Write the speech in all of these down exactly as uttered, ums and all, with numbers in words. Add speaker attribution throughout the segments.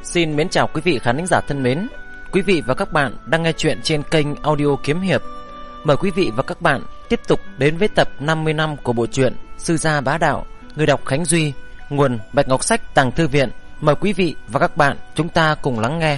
Speaker 1: Xin mến chào quý vị khán thính giả thân mến. Quý vị và các bạn đang nghe chuyện trên kênh audio Kiếm Hiệp. Mời quý vị và các bạn tiếp tục đến với tập năm mươi năm của bộ truyện Sư Gia Bá Đạo. Người đọc Khánh Duy, nguồn Bạch Ngọc Sách Tàng Thư Viện. Mời quý vị và các bạn chúng ta cùng lắng nghe.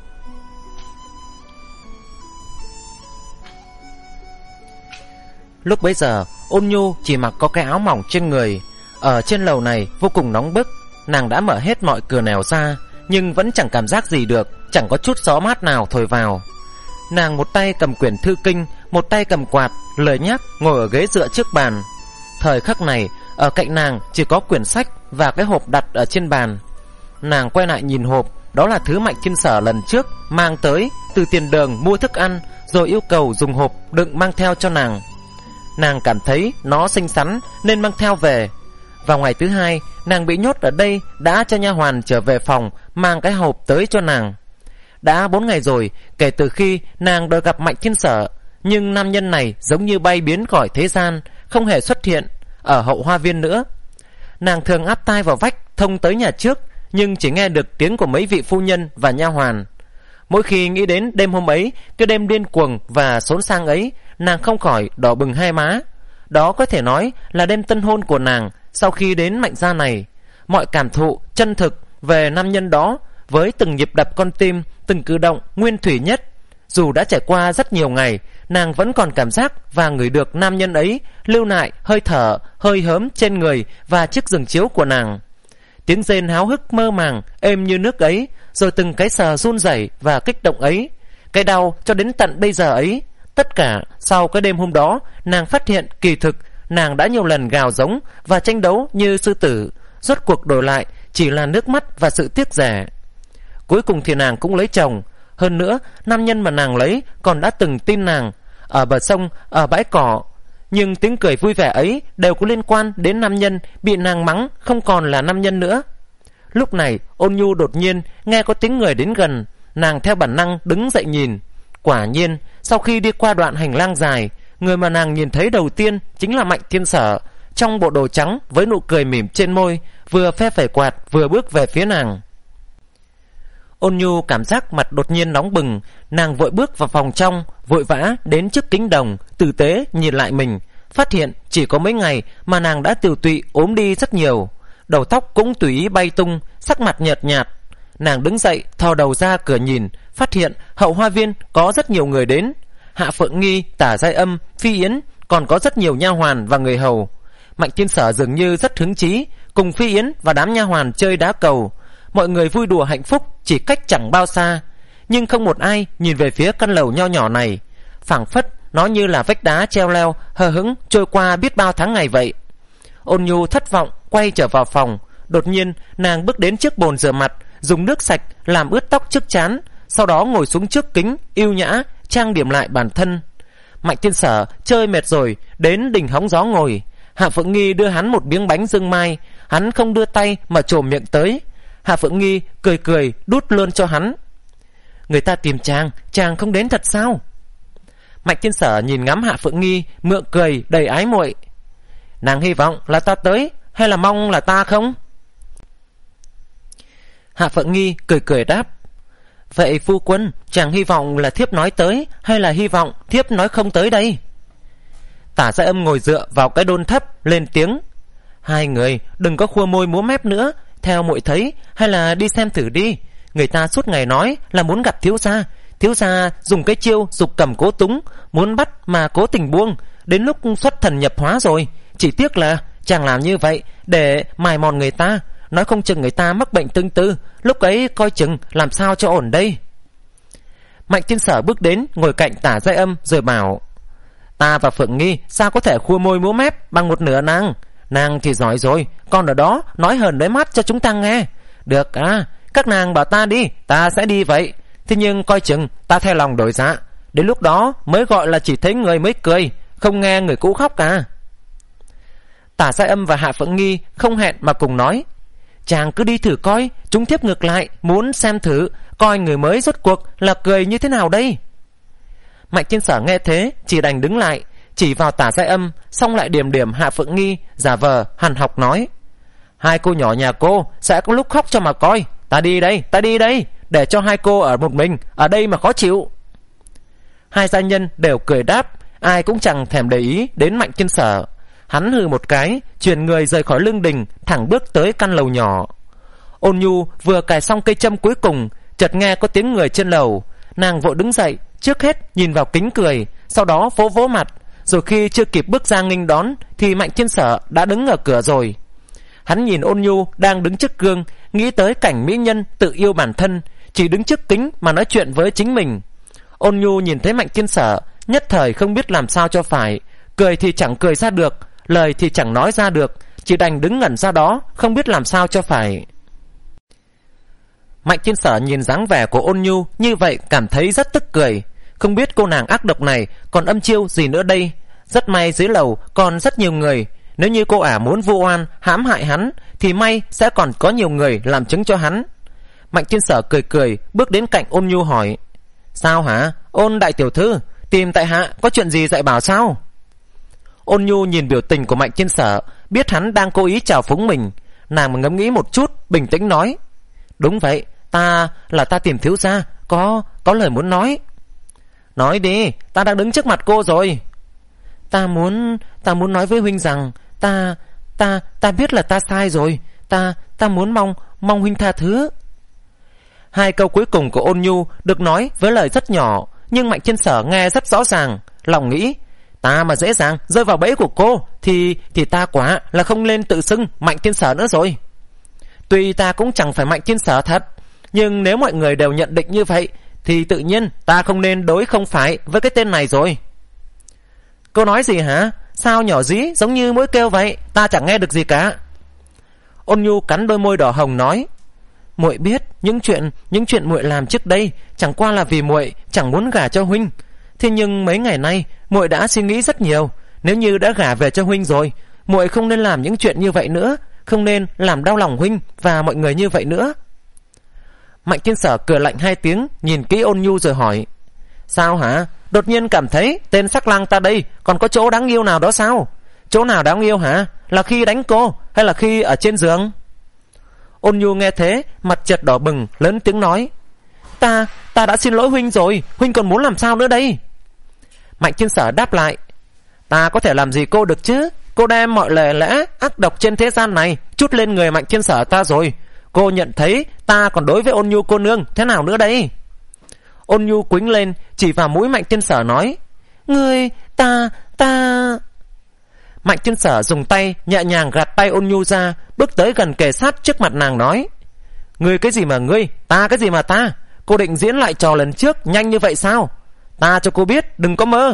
Speaker 1: Lúc bấy giờ Ôn Nhu chỉ mặc có cái áo mỏng trên người. Ở trên lầu này vô cùng nóng bức. Nàng đã mở hết mọi cửa nẻo ra, nhưng vẫn chẳng cảm giác gì được, chẳng có chút gió mát nào thổi vào. Nàng một tay cầm quyển thư kinh, một tay cầm quạt, lười nhác ngồi ở ghế dựa trước bàn. Thời khắc này ở cạnh nàng chỉ có quyển sách và cái hộp đặt ở trên bàn. Nàng quay lại nhìn hộp. Đó là thứ Mạnh Thiên Sở lần trước mang tới từ tiền đường mua thức ăn, rồi yêu cầu dùng hộp đựng mang theo cho nàng. Nàng cảm thấy nó xinh xắn nên mang theo về. Vào ngày thứ hai, nàng bị nhốt ở đây đã cho nha hoàn trở về phòng mang cái hộp tới cho nàng. Đã bốn ngày rồi kể từ khi nàng đòi gặp Mạnh Thiên Sở, nhưng nam nhân này giống như bay biến khỏi thế gian, không hề xuất hiện ở hậu hoa viên nữa. Nàng thường áp tai vào vách thông tới nhà trước, nhưng chỉ nghe được tiếng của mấy vị phu nhân và nha hoàn. Mỗi khi nghĩ đến đêm hôm ấy, cái đêm điên cuồng và xốn sang ấy, nàng không khỏi đỏ bừng hai má. Đó có thể nói là đêm tân hôn của nàng sau khi đến Mạnh gia này. Mọi cảm thụ chân thực về nam nhân đó, với từng nhịp đập con tim, từng cử động nguyên thủy nhất. Dù đã trải qua rất nhiều ngày, nàng vẫn còn cảm giác và ngửi được nam nhân ấy lưu lại hơi thở, hơi hớm trên người và chiếc giường chiếu của nàng. Tiếng rên háo hức mơ màng, êm như nước ấy, rồi từng cái sờ run rẩy và kích động ấy, cái đau cho đến tận bây giờ ấy. Tất cả sau cái đêm hôm đó, nàng phát hiện kỳ thực nàng đã nhiều lần gào giống và tranh đấu như sư tử, rốt cuộc đổi lại chỉ là nước mắt và sự tiếc rẻ. Cuối cùng thì nàng cũng lấy chồng. Hơn nữa, nam nhân mà nàng lấy còn đã từng tin nàng ở bờ sông, ở bãi cỏ. Nhưng tiếng cười vui vẻ ấy đều có liên quan đến nam nhân bị nàng mắng không còn là nam nhân nữa. Lúc này Ôn Nhu đột nhiên nghe có tiếng người đến gần. Nàng theo bản năng đứng dậy nhìn. Quả nhiên sau khi đi qua đoạn hành lang dài, người mà nàng nhìn thấy đầu tiên chính là Mạnh Thiên Sở, trong bộ đồ trắng với nụ cười mỉm trên môi, vừa phe phẩy quạt vừa bước về phía nàng. Ôn Nhu cảm giác mặt đột nhiên nóng bừng. Nàng vội bước vào phòng trong, vội vã đến trước kính đồng, tử tế nhìn lại mình, phát hiện chỉ có mấy ngày mà nàng đã tiều tụy ốm đi rất nhiều. Đầu tóc cũng tùy ý bay tung, sắc mặt nhợt nhạt. Nàng đứng dậy thò đầu ra cửa nhìn, phát hiện hậu hoa viên có rất nhiều người đến. Hạ Phượng Nghi, Tả Giai Âm, Phi Yến, còn có rất nhiều nha hoàn và người hầu. Mạnh Thiên Sở dường như rất hứng chí, cùng Phi Yến và đám nha hoàn chơi đá cầu. Mọi người vui đùa hạnh phúc chỉ cách chẳng bao xa, nhưng không một ai nhìn về phía căn lầu nho nhỏ này, phảng phất nó như là vách đá treo leo hờ hững trôi qua biết bao tháng ngày vậy. Ôn Nhu thất vọng quay trở vào phòng. Đột nhiên nàng bước đến trước bồn rửa mặt, dùng nước sạch làm ướt tóc trước trán, sau đó ngồi xuống trước kính yêu nhã trang điểm lại bản thân. Mạnh Thiên Sở chơi mệt rồi đến đỉnh hóng gió ngồi. Hạ Phượng Nghi đưa hắn một miếng bánh dương mai, hắn không đưa tay mà trồm miệng tới. Hạ Phượng Nghi cười cười đút luôn cho hắn. Người ta tìm chàng, chàng không đến thật sao? Mạnh Thiên Sở nhìn ngắm Hạ Phượng Nghi, mượn cười đầy ái muội. Nàng hy vọng là ta tới, hay là mong là ta không? Hạ Phượng Nghi cười cười đáp. Vậy phu quân, chàng hy vọng là thiếp nói tới, hay là hy vọng thiếp nói không tới đây? Tả Giai Âm ngồi dựa vào cái đôn thấp lên tiếng. Hai người đừng có khua môi múa mép nữa. Theo muội thấy, hay là đi xem thử đi. Người ta suốt ngày nói là muốn gặp thiếu gia, thiếu gia dùng cái chiêu dục cầm cố túng, muốn bắt mà cố tình buông. Đến lúc xuất thần nhập hóa rồi, chỉ tiếc là chàng làm như vậy để mài mòn người ta. Nói không chừng người ta mắc bệnh tương tư, lúc ấy coi chừng làm sao cho ổn đây. Mạnh Thiên Sở bước đến ngồi cạnh Tả Giai Âm rồi bảo. Ta và Phượng Nghi sao có thể khua môi múa mép bằng một nửa nàng. Nàng thì giỏi rồi, còn ở đó nói hờn đới mắt cho chúng ta nghe. Được à, các nàng bảo ta đi, ta sẽ đi vậy. Thế nhưng coi chừng ta theo lòng đổi dạ. Đến lúc đó mới gọi là chỉ thấy người mới cười, không nghe người cũ khóc cả. Tả Giai Âm và Hạ Phượng Nghi không hẹn mà cùng nói. Chàng cứ đi thử coi, chúng thiếp ngược lại muốn xem thử coi người mới rốt cuộc là cười như thế nào đây. Mạnh Thiên Sở nghe thế chỉ đành đứng lại, chỉ vào Tả Giai Âm, xong lại điểm điểm Hạ Phượng Nghi, giả vờ hằn học nói. Hai cô nhỏ nhà cô sẽ có lúc khóc cho mà coi, Ta đi đây, ta đi đây, để cho hai cô ở một mình, ở đây mà khó chịu. Hai gia nhân đều cười đáp, ai cũng chẳng thèm để ý đến Mạnh Thiên Sở. Hắn hừ một cái, chuyển người rời khỏi lương đình, thẳng bước tới căn lầu nhỏ. Ôn Nhu vừa cài xong cây châm cuối cùng, chợt nghe có tiếng người trên lầu. Nàng vội đứng dậy, trước hết nhìn vào kính cười, sau đó vỗ vỗ mặt. Rồi khi chưa kịp bước ra nghênh đón thì Mạnh Thiên Sở đã đứng ở cửa rồi. Hắn nhìn Ôn Nhu đang đứng trước gương, nghĩ tới cảnh mỹ nhân tự yêu bản thân, chỉ đứng trước kính mà nói chuyện với chính mình. Ôn Nhu nhìn thấy Mạnh Thiên Sở, nhất thời không biết làm sao cho phải, cười thì chẳng cười ra được, lời thì chẳng nói ra được, chỉ đành đứng ngẩn ra đó, không biết làm sao cho phải. Mạnh Thiên Sở nhìn dáng vẻ của Ôn Nhu như vậy cảm thấy rất tức cười. Không biết cô nàng ác độc này còn âm chiêu gì nữa đây. Rất may dưới lầu còn rất nhiều người, nếu như cô ả muốn vu oan hãm hại hắn thì may sẽ còn có nhiều người làm chứng cho hắn. Mạnh Thiên Sở cười cười bước đến cạnh Ôn Nhu hỏi: Sao hả Ôn đại tiểu thư, tìm tại hạ có chuyện gì dạy bảo sao? Ôn Nhu nhìn biểu tình của Mạnh Thiên Sở, biết hắn đang cố ý chào phúng mình. Nàng ngẫm nghĩ một chút, bình tĩnh nói: Đúng vậy, ta là ta tìm thiếu gia, có có lời muốn nói. Nói đi, ta đang đứng trước mặt cô rồi. Ta muốn ta muốn nói với huynh rằng ta ta ta biết là ta sai rồi, ta ta muốn mong mong huynh tha thứ. Hai câu cuối cùng của Ôn Nhu được nói với lời rất nhỏ, nhưng Mạnh Thiên Sở nghe rất rõ ràng, lòng nghĩ: Ta mà dễ dàng rơi vào bẫy của cô thì thì ta quả là không nên tự xưng Mạnh Thiên Sở nữa rồi. Tuy ta cũng chẳng phải Mạnh Thiên Sở thật, nhưng nếu mọi người đều nhận định như vậy thì tự nhiên ta không nên đối không phải với cái tên này rồi. Cô nói gì hả? Sao nhỏ dí giống như mũi kêu vậy, ta chẳng nghe được gì cả. Ôn Nhu cắn đôi môi đỏ hồng nói: Muội biết những chuyện những chuyện muội làm trước đây chẳng qua là vì muội chẳng muốn gả cho huynh. Thế nhưng mấy ngày nay muội đã suy nghĩ rất nhiều, nếu như đã gả về cho huynh rồi, muội không nên làm những chuyện như vậy nữa, không nên làm đau lòng huynh và mọi người như vậy nữa. Mạnh Thiên Sở cười lạnh hai tiếng, nhìn kỹ Ôn Nhu rồi hỏi: Sao hả? Đột nhiên cảm thấy tên sắc lang ta đây còn có chỗ đáng yêu nào đó sao? Chỗ nào đáng yêu hả? Là khi đánh cô hay là khi ở trên giường? Ôn Nhu nghe thế, mặt chợt đỏ bừng, lớn tiếng nói: Ta, ta đã xin lỗi huynh rồi, huynh còn muốn làm sao nữa đây? Mạnh Thiên Sở đáp lại: Ta có thể làm gì cô được chứ? Cô đem mọi lời lẽ ác độc trên thế gian này trút lên người Mạnh Thiên Sở ta rồi. Cô nhận thấy ta còn đối với Ôn Nhu cô nương thế nào nữa đây? Ôn Nhu quĩnh lên, chỉ vào mũi Mạnh Thiên Sở nói: Ngươi, ta, ta... Mạnh Thiên Sở dùng tay nhẹ nhàng gạt tay Ôn Nhu ra, bước tới gần kề sát trước mặt nàng nói: Ngươi cái gì mà ngươi, ta cái gì mà ta? Cô định diễn lại trò lần trước nhanh như vậy sao? Ta cho cô biết, đừng có mơ.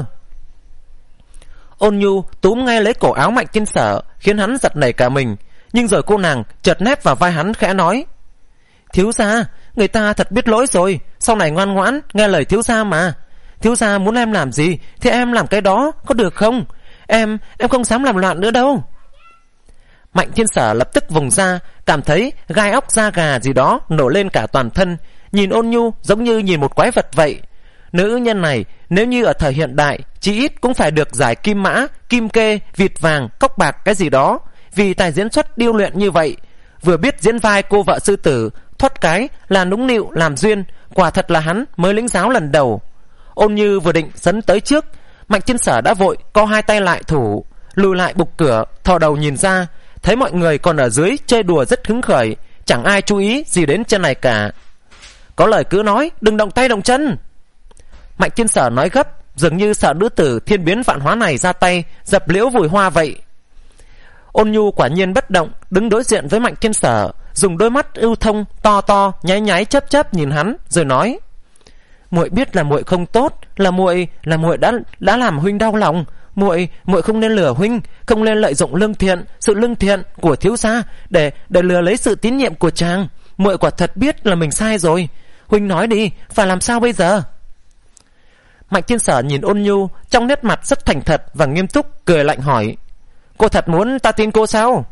Speaker 1: Ôn Nhu túm ngay lấy cổ áo Mạnh Thiên Sở, khiến hắn giật nảy cả mình. Nhưng rồi cô nàng chợt nép vào vai hắn khẽ nói: Thiếu gia, người ta thật biết lỗi rồi, sau này ngoan ngoãn nghe lời thiếu gia mà. Thiếu gia muốn em làm gì thì em làm cái đó, có được không? Em, em không dám làm loạn nữa đâu. Mạnh Thiên Sở lập tức vùng ra, cảm thấy gai óc da gà gì đó nổ lên cả toàn thân, nhìn Ôn Nhu giống như nhìn một quái vật vậy. Nữ nhân này nếu như ở thời hiện đại chỉ ít cũng phải được giải kim mã, kim kê, vịt vàng, cốc bạc cái gì đó, vì tài diễn xuất điêu luyện như vậy. Vừa biết diễn vai cô vợ sư tử, thoát cái là nũng nịu làm duyên, quả thật là hắn mới lĩnh giáo lần đầu. Ôn Như vừa định sấn tới trước, Mạnh Thiên Sở đã vội co hai tay lại thủ, lùi lại bục cửa, thò đầu nhìn ra, thấy mọi người còn ở dưới chơi đùa rất hứng khởi, chẳng ai chú ý gì đến chân này cả. Có lời cứ nói, đừng động tay động chân. Mạnh Thiên Sở nói gấp, dường như sợ nữ tử thiên biến vạn hóa này ra tay dập liễu vùi hoa vậy. Ôn Nhu quả nhiên bất động, đứng đối diện với Mạnh Thiên Sở, dùng đôi mắt ưu thông to to nháy nháy chớp chớp nhìn hắn, rồi nói: Muội biết là muội không tốt, là muội là muội đã đã làm huynh đau lòng. Muội muội không nên lừa huynh, không nên lợi dụng lương thiện, sự lương thiện của thiếu gia để để lừa lấy sự tín nhiệm của chàng. Muội quả thật biết là mình sai rồi. Huynh nói đi, phải làm sao bây giờ? Mạnh Thiên Sở nhìn Ôn Nhu, trong nét mặt rất thành thật và nghiêm túc, cười lạnh hỏi: Cô thật muốn ta tin cô sao?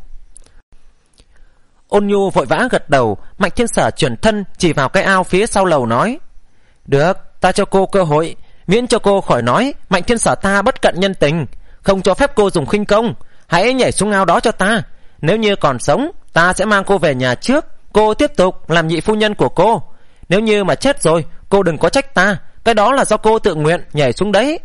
Speaker 1: Ôn Nhu vội vã gật đầu. Mạnh Thiên Sở chuyển thân chỉ vào cái ao phía sau lầu nói: Được, ta cho cô cơ hội, miễn cho cô khỏi nói Mạnh Thiên Sở ta bất cận nhân tình, không cho phép cô dùng khinh công. Hãy nhảy xuống ao đó cho ta. Nếu như còn sống, ta sẽ mang cô về nhà trước, cô tiếp tục làm nhị phu nhân của cô. Nếu như mà chết rồi, cô đừng có trách ta, cái đó là do cô tự nguyện nhảy xuống đấy.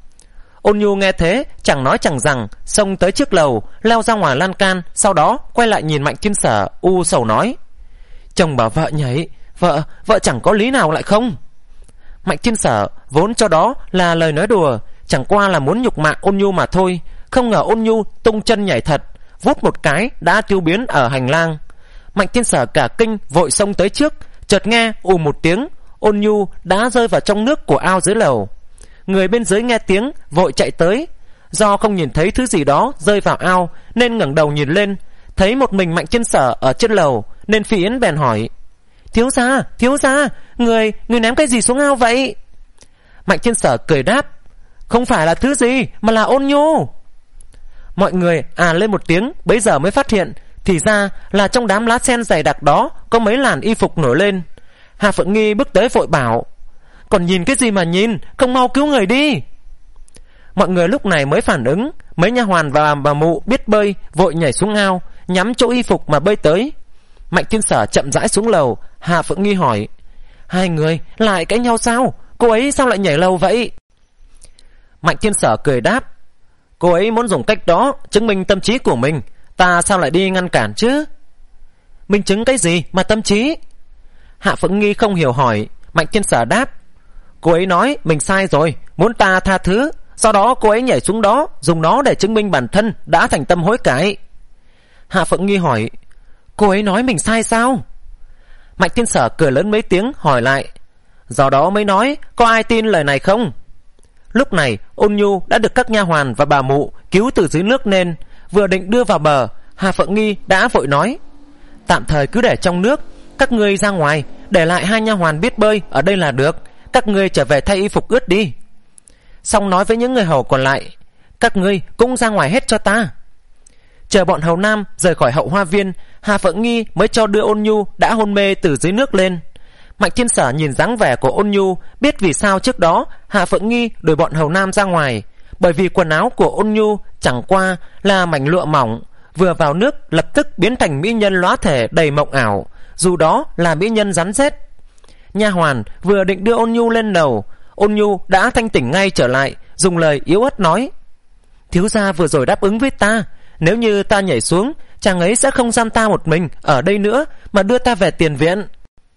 Speaker 1: Ôn Nhu nghe thế, chẳng nói chẳng rằng, xông tới trước lầu, leo ra ngoài lan can, sau đó quay lại nhìn Mạnh Thiên Sở, u sầu nói: chồng bảo vợ nhảy, vợ, vợ chẳng có lý nào lại không? Mạnh Thiên Sở vốn cho đó là lời nói đùa, chẳng qua là muốn nhục mạ Ôn Nhu mà thôi, không ngờ Ôn Nhu tung chân nhảy thật, vút một cái đã tiêu biến ở hành lang. Mạnh Thiên Sở cả kinh vội xông tới trước, chợt nghe ù một tiếng, Ôn Nhu đã rơi vào trong nước của ao dưới lầu. Người bên dưới nghe tiếng vội chạy tới, do không nhìn thấy thứ gì đó rơi vào ao nên ngẩng đầu nhìn lên, thấy một mình Mạnh Thiên Sở ở trên lầu, nên Phi Yến bèn hỏi: thiếu gia, thiếu gia, người người ném cái gì xuống ao vậy? Mạnh Thiên Sở cười đáp: không phải là thứ gì mà là Ôn Nhu. Mọi người à lên một tiếng, bấy giờ mới phát hiện thì ra là trong đám lá sen dày đặc đó có mấy làn y phục nổi lên. Hà Phượng Nghi bước tới vội bảo: còn nhìn cái gì mà nhìn, không mau cứu người đi. Mọi người lúc này mới phản ứng, mấy nha hoàn và bà mụ biết bơi vội nhảy xuống ao, nhắm chỗ y phục mà bơi tới. Mạnh Thiên Sở chậm rãi xuống lầu. Hà Phượng Nghi hỏi: hai người lại cãi nhau sao? Cô ấy sao lại nhảy lầu vậy? Mạnh Thiên Sở cười đáp: cô ấy muốn dùng cách đó chứng minh tâm trí của mình, ta sao lại đi ngăn cản chứ? Minh chứng cái gì mà tâm trí? Hạ Phượng Nghi không hiểu hỏi. Mạnh Thiên Sở đáp: cô ấy nói mình sai rồi, muốn ta tha thứ, sau đó cô ấy nhảy xuống đó, dùng nó để chứng minh bản thân đã thành tâm hối cải. Hạ Phượng Nghi hỏi: cô ấy nói mình sai sao? Mạnh Thiên Sở cười lớn mấy tiếng hỏi lại: do đó mới nói, có ai tin lời này không? Lúc này Ôn Nhu đã được các nha hoàn và bà mụ cứu từ dưới nước lên, vừa định đưa vào bờ, Hà Phượng Nghi đã vội nói: tạm thời cứ để trong nước, các ngươi ra ngoài, để lại hai nha hoàn biết bơi ở đây là được, các ngươi trở về thay y phục ướt đi. Xong nói với những người hầu còn lại: các ngươi cũng ra ngoài hết cho ta. Chờ bọn hầu nam rời khỏi hậu hoa viên, Hà Phượng Nghi mới cho đưa Ôn Nhu đã hôn mê từ dưới nước lên. Mạnh Thiên Sở nhìn dáng vẻ của Ôn Nhu, biết vì sao trước đó Hà Phượng Nghi đuổi bọn hầu nam ra ngoài, bởi vì quần áo của Ôn Nhu chẳng qua là mảnh lụa mỏng, vừa vào nước lập tức biến thành mỹ nhân lóa thể đầy mộng ảo, dù đó là mỹ nhân rắn rết. Nha hoàn vừa định đưa Ôn Nhu lên lầu, Ôn Nhu đã thanh tỉnh ngay trở lại, dùng lời yếu ớt nói: thiếu gia vừa rồi đáp ứng với ta, nếu như ta nhảy xuống, chàng ấy sẽ không giam ta một mình ở đây nữa, mà đưa ta về tiền viện.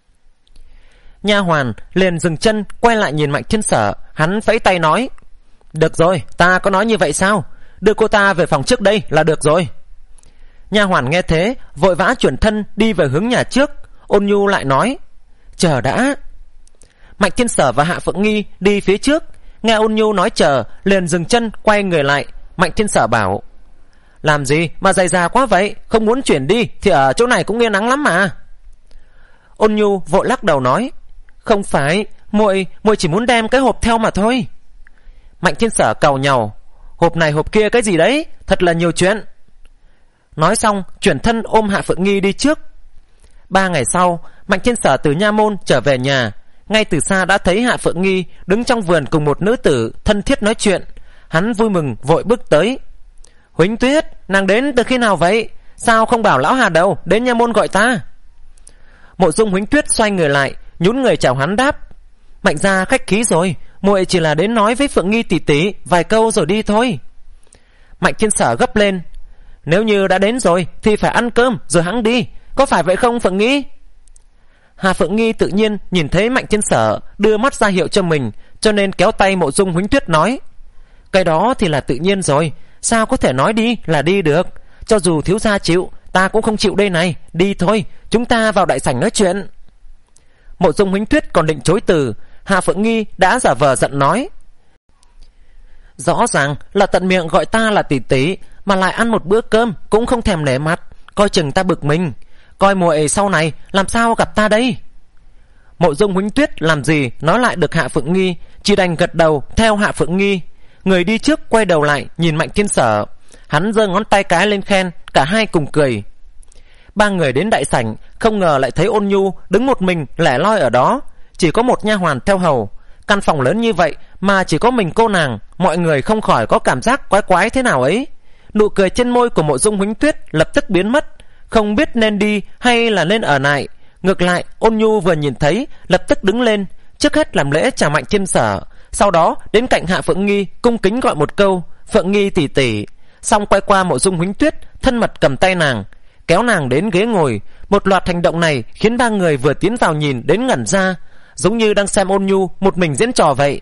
Speaker 1: Nha hoàn liền dừng chân quay lại nhìn Mạnh Thiên Sở, hắn vẫy tay nói: được rồi, ta có nói như vậy sao? Đưa cô ta về phòng trước đây là được rồi. Nha hoàn nghe thế vội vã chuyển thân đi về hướng nhà trước. Ôn Nhu lại nói: chờ đã. Mạnh Thiên Sở và Hạ Phượng Nghi đi phía trước, nghe Ôn Nhu nói chờ, liền dừng chân quay người lại. Mạnh Thiên Sở bảo: làm gì mà dày dà quá vậy, không muốn chuyển đi thì ở chỗ này cũng yên nắng lắm mà. Ôn Nhu vội lắc đầu nói: không phải, muội muội chỉ muốn đem cái hộp theo mà thôi. Mạnh Thiên Sở càu nhàu: hộp này hộp kia cái gì đấy, thật là nhiều chuyện. Nói xong chuyển thân ôm Hạ Phượng Nghi đi trước. Ba ngày sau, Mạnh Thiên Sở từ nha môn trở về nhà, ngay từ xa đã thấy Hạ Phượng Nghi đứng trong vườn cùng một nữ tử thân thiết nói chuyện. Hắn vui mừng vội bước tới: Huỳnh Tuyết, nàng đến từ khi nào vậy? Sao không bảo lão Hà Đầu đến nha môn gọi ta? Mộ Dung Huỳnh Tuyết xoay người lại, nhún người chào hắn đáp: Mạnh gia khách khí rồi, muội chỉ là đến nói với Phượng Nghi tỷ tỷ vài câu rồi đi thôi. Mạnh Thiên Sở gấp lên: nếu như đã đến rồi thì phải ăn cơm rồi hẵng đi, có phải vậy không Phượng Nghi? Hà Phượng Nghi tự nhiên nhìn thấy Mạnh Thiên Sở đưa mắt ra hiệu cho mình, cho nên kéo tay Mộ Dung Huỳnh Tuyết nói: cái đó thì là tự nhiên rồi, sao có thể nói đi là đi được? Cho dù thiếu gia chịu, ta cũng không chịu đây này, đi thôi, chúng ta vào đại sảnh nói chuyện. Mộ Dung Huỳnh Tuyết còn định chối từ, Hà Phượng Nghi đã giả vờ giận nói: rõ ràng là tận miệng gọi ta là tỷ tỷ, mà lại ăn một bữa cơm cũng không thèm nể mặt, coi chừng ta bực mình, coi muội sau này làm sao gặp ta đây. Mộ Dung Huỳnh Tuyết làm gì nói lại được Hạ Phượng Nghi, chỉ đành gật đầu theo Hạ Phượng Nghi. Người đi trước quay đầu lại nhìn Mạnh Thiên Sở, hắn giơ ngón tay cái lên khen, cả hai cùng cười. Ba người đến đại sảnh, không ngờ lại thấy Ôn Nhu đứng một mình lẻ loi ở đó, chỉ có một nha hoàn theo hầu. Căn phòng lớn như vậy mà chỉ có mình cô nàng, mọi người không khỏi có cảm giác quái quái thế nào ấy. Nụ cười trên môi của Mộ Dung Huỳnh Tuyết lập tức biến mất, không biết nên đi hay là nên ở lại. Ngược lại, Ôn Nhu vừa nhìn thấy lập tức đứng lên, trước hết làm lễ chào Mạnh Thiên Sở, sau đó đến cạnh Hạ Phượng Nghi cung kính gọi một câu Phượng Nghi tỷ tỷ, xong quay qua Mộ Dung Huỳnh Tuyết, thân mật cầm tay nàng, kéo nàng đến ghế ngồi. Một loạt hành động này khiến ba người vừa tiến vào nhìn đến ngẩn ra, giống như đang xem Ôn Nhu một mình diễn trò vậy.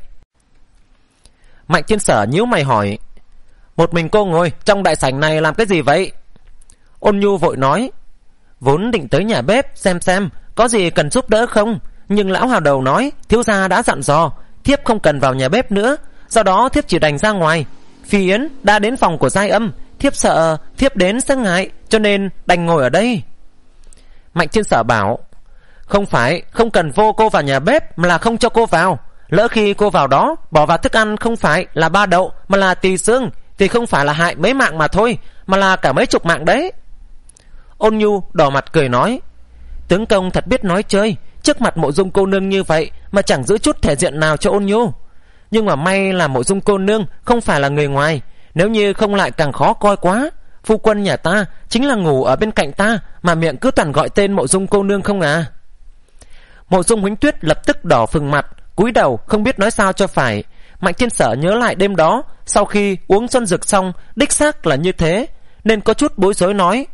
Speaker 1: Mạnh Thiên Sở nhíu mày hỏi: một mình cô ngồi trong đại sảnh này làm cái gì vậy? Ôn Nhu vội nói: vốn định tới nhà bếp xem xem có gì cần giúp đỡ không, nhưng lão hào đầu nói thiếu gia đã dặn dò thiếp không cần vào nhà bếp nữa, do đó thiếp chỉ đành ra ngoài. Phi Yến đã đến phòng của Giai Âm, thiếp sợ thiếp đến sẽ ngại, cho nên đành ngồi ở đây. Mạnh Thiên Sở bảo: không phải không cần vô cô vào nhà bếp, mà là không cho cô vào. Lỡ khi cô vào đó bỏ vào thức ăn không phải là ba đậu mà là tỳ xương, thì không phải là hại mấy mạng mà thôi, mà là cả mấy chục mạng đấy. Ôn Nhu đỏ mặt cười nói: tướng công thật biết nói chơi, trước mặt Mộ Dung cô nương như vậy mà chẳng giữ chút thể diện nào cho Ôn Nhu. Nhưng mà may là Mộ Dung cô nương không phải là người ngoài, nếu như không lại càng khó coi quá. Phu quân nhà ta chính là ngủ ở bên cạnh ta mà miệng cứ toàn gọi tên Mộ Dung cô nương không à. Mộ Dung Huỳnh Tuyết lập tức đỏ phừng mặt, cúi đầu không biết nói sao cho phải. Mạnh Thiên Sở nhớ lại đêm đó, sau khi uống xuân dược xong đích xác là như thế, nên có chút bối rối nói: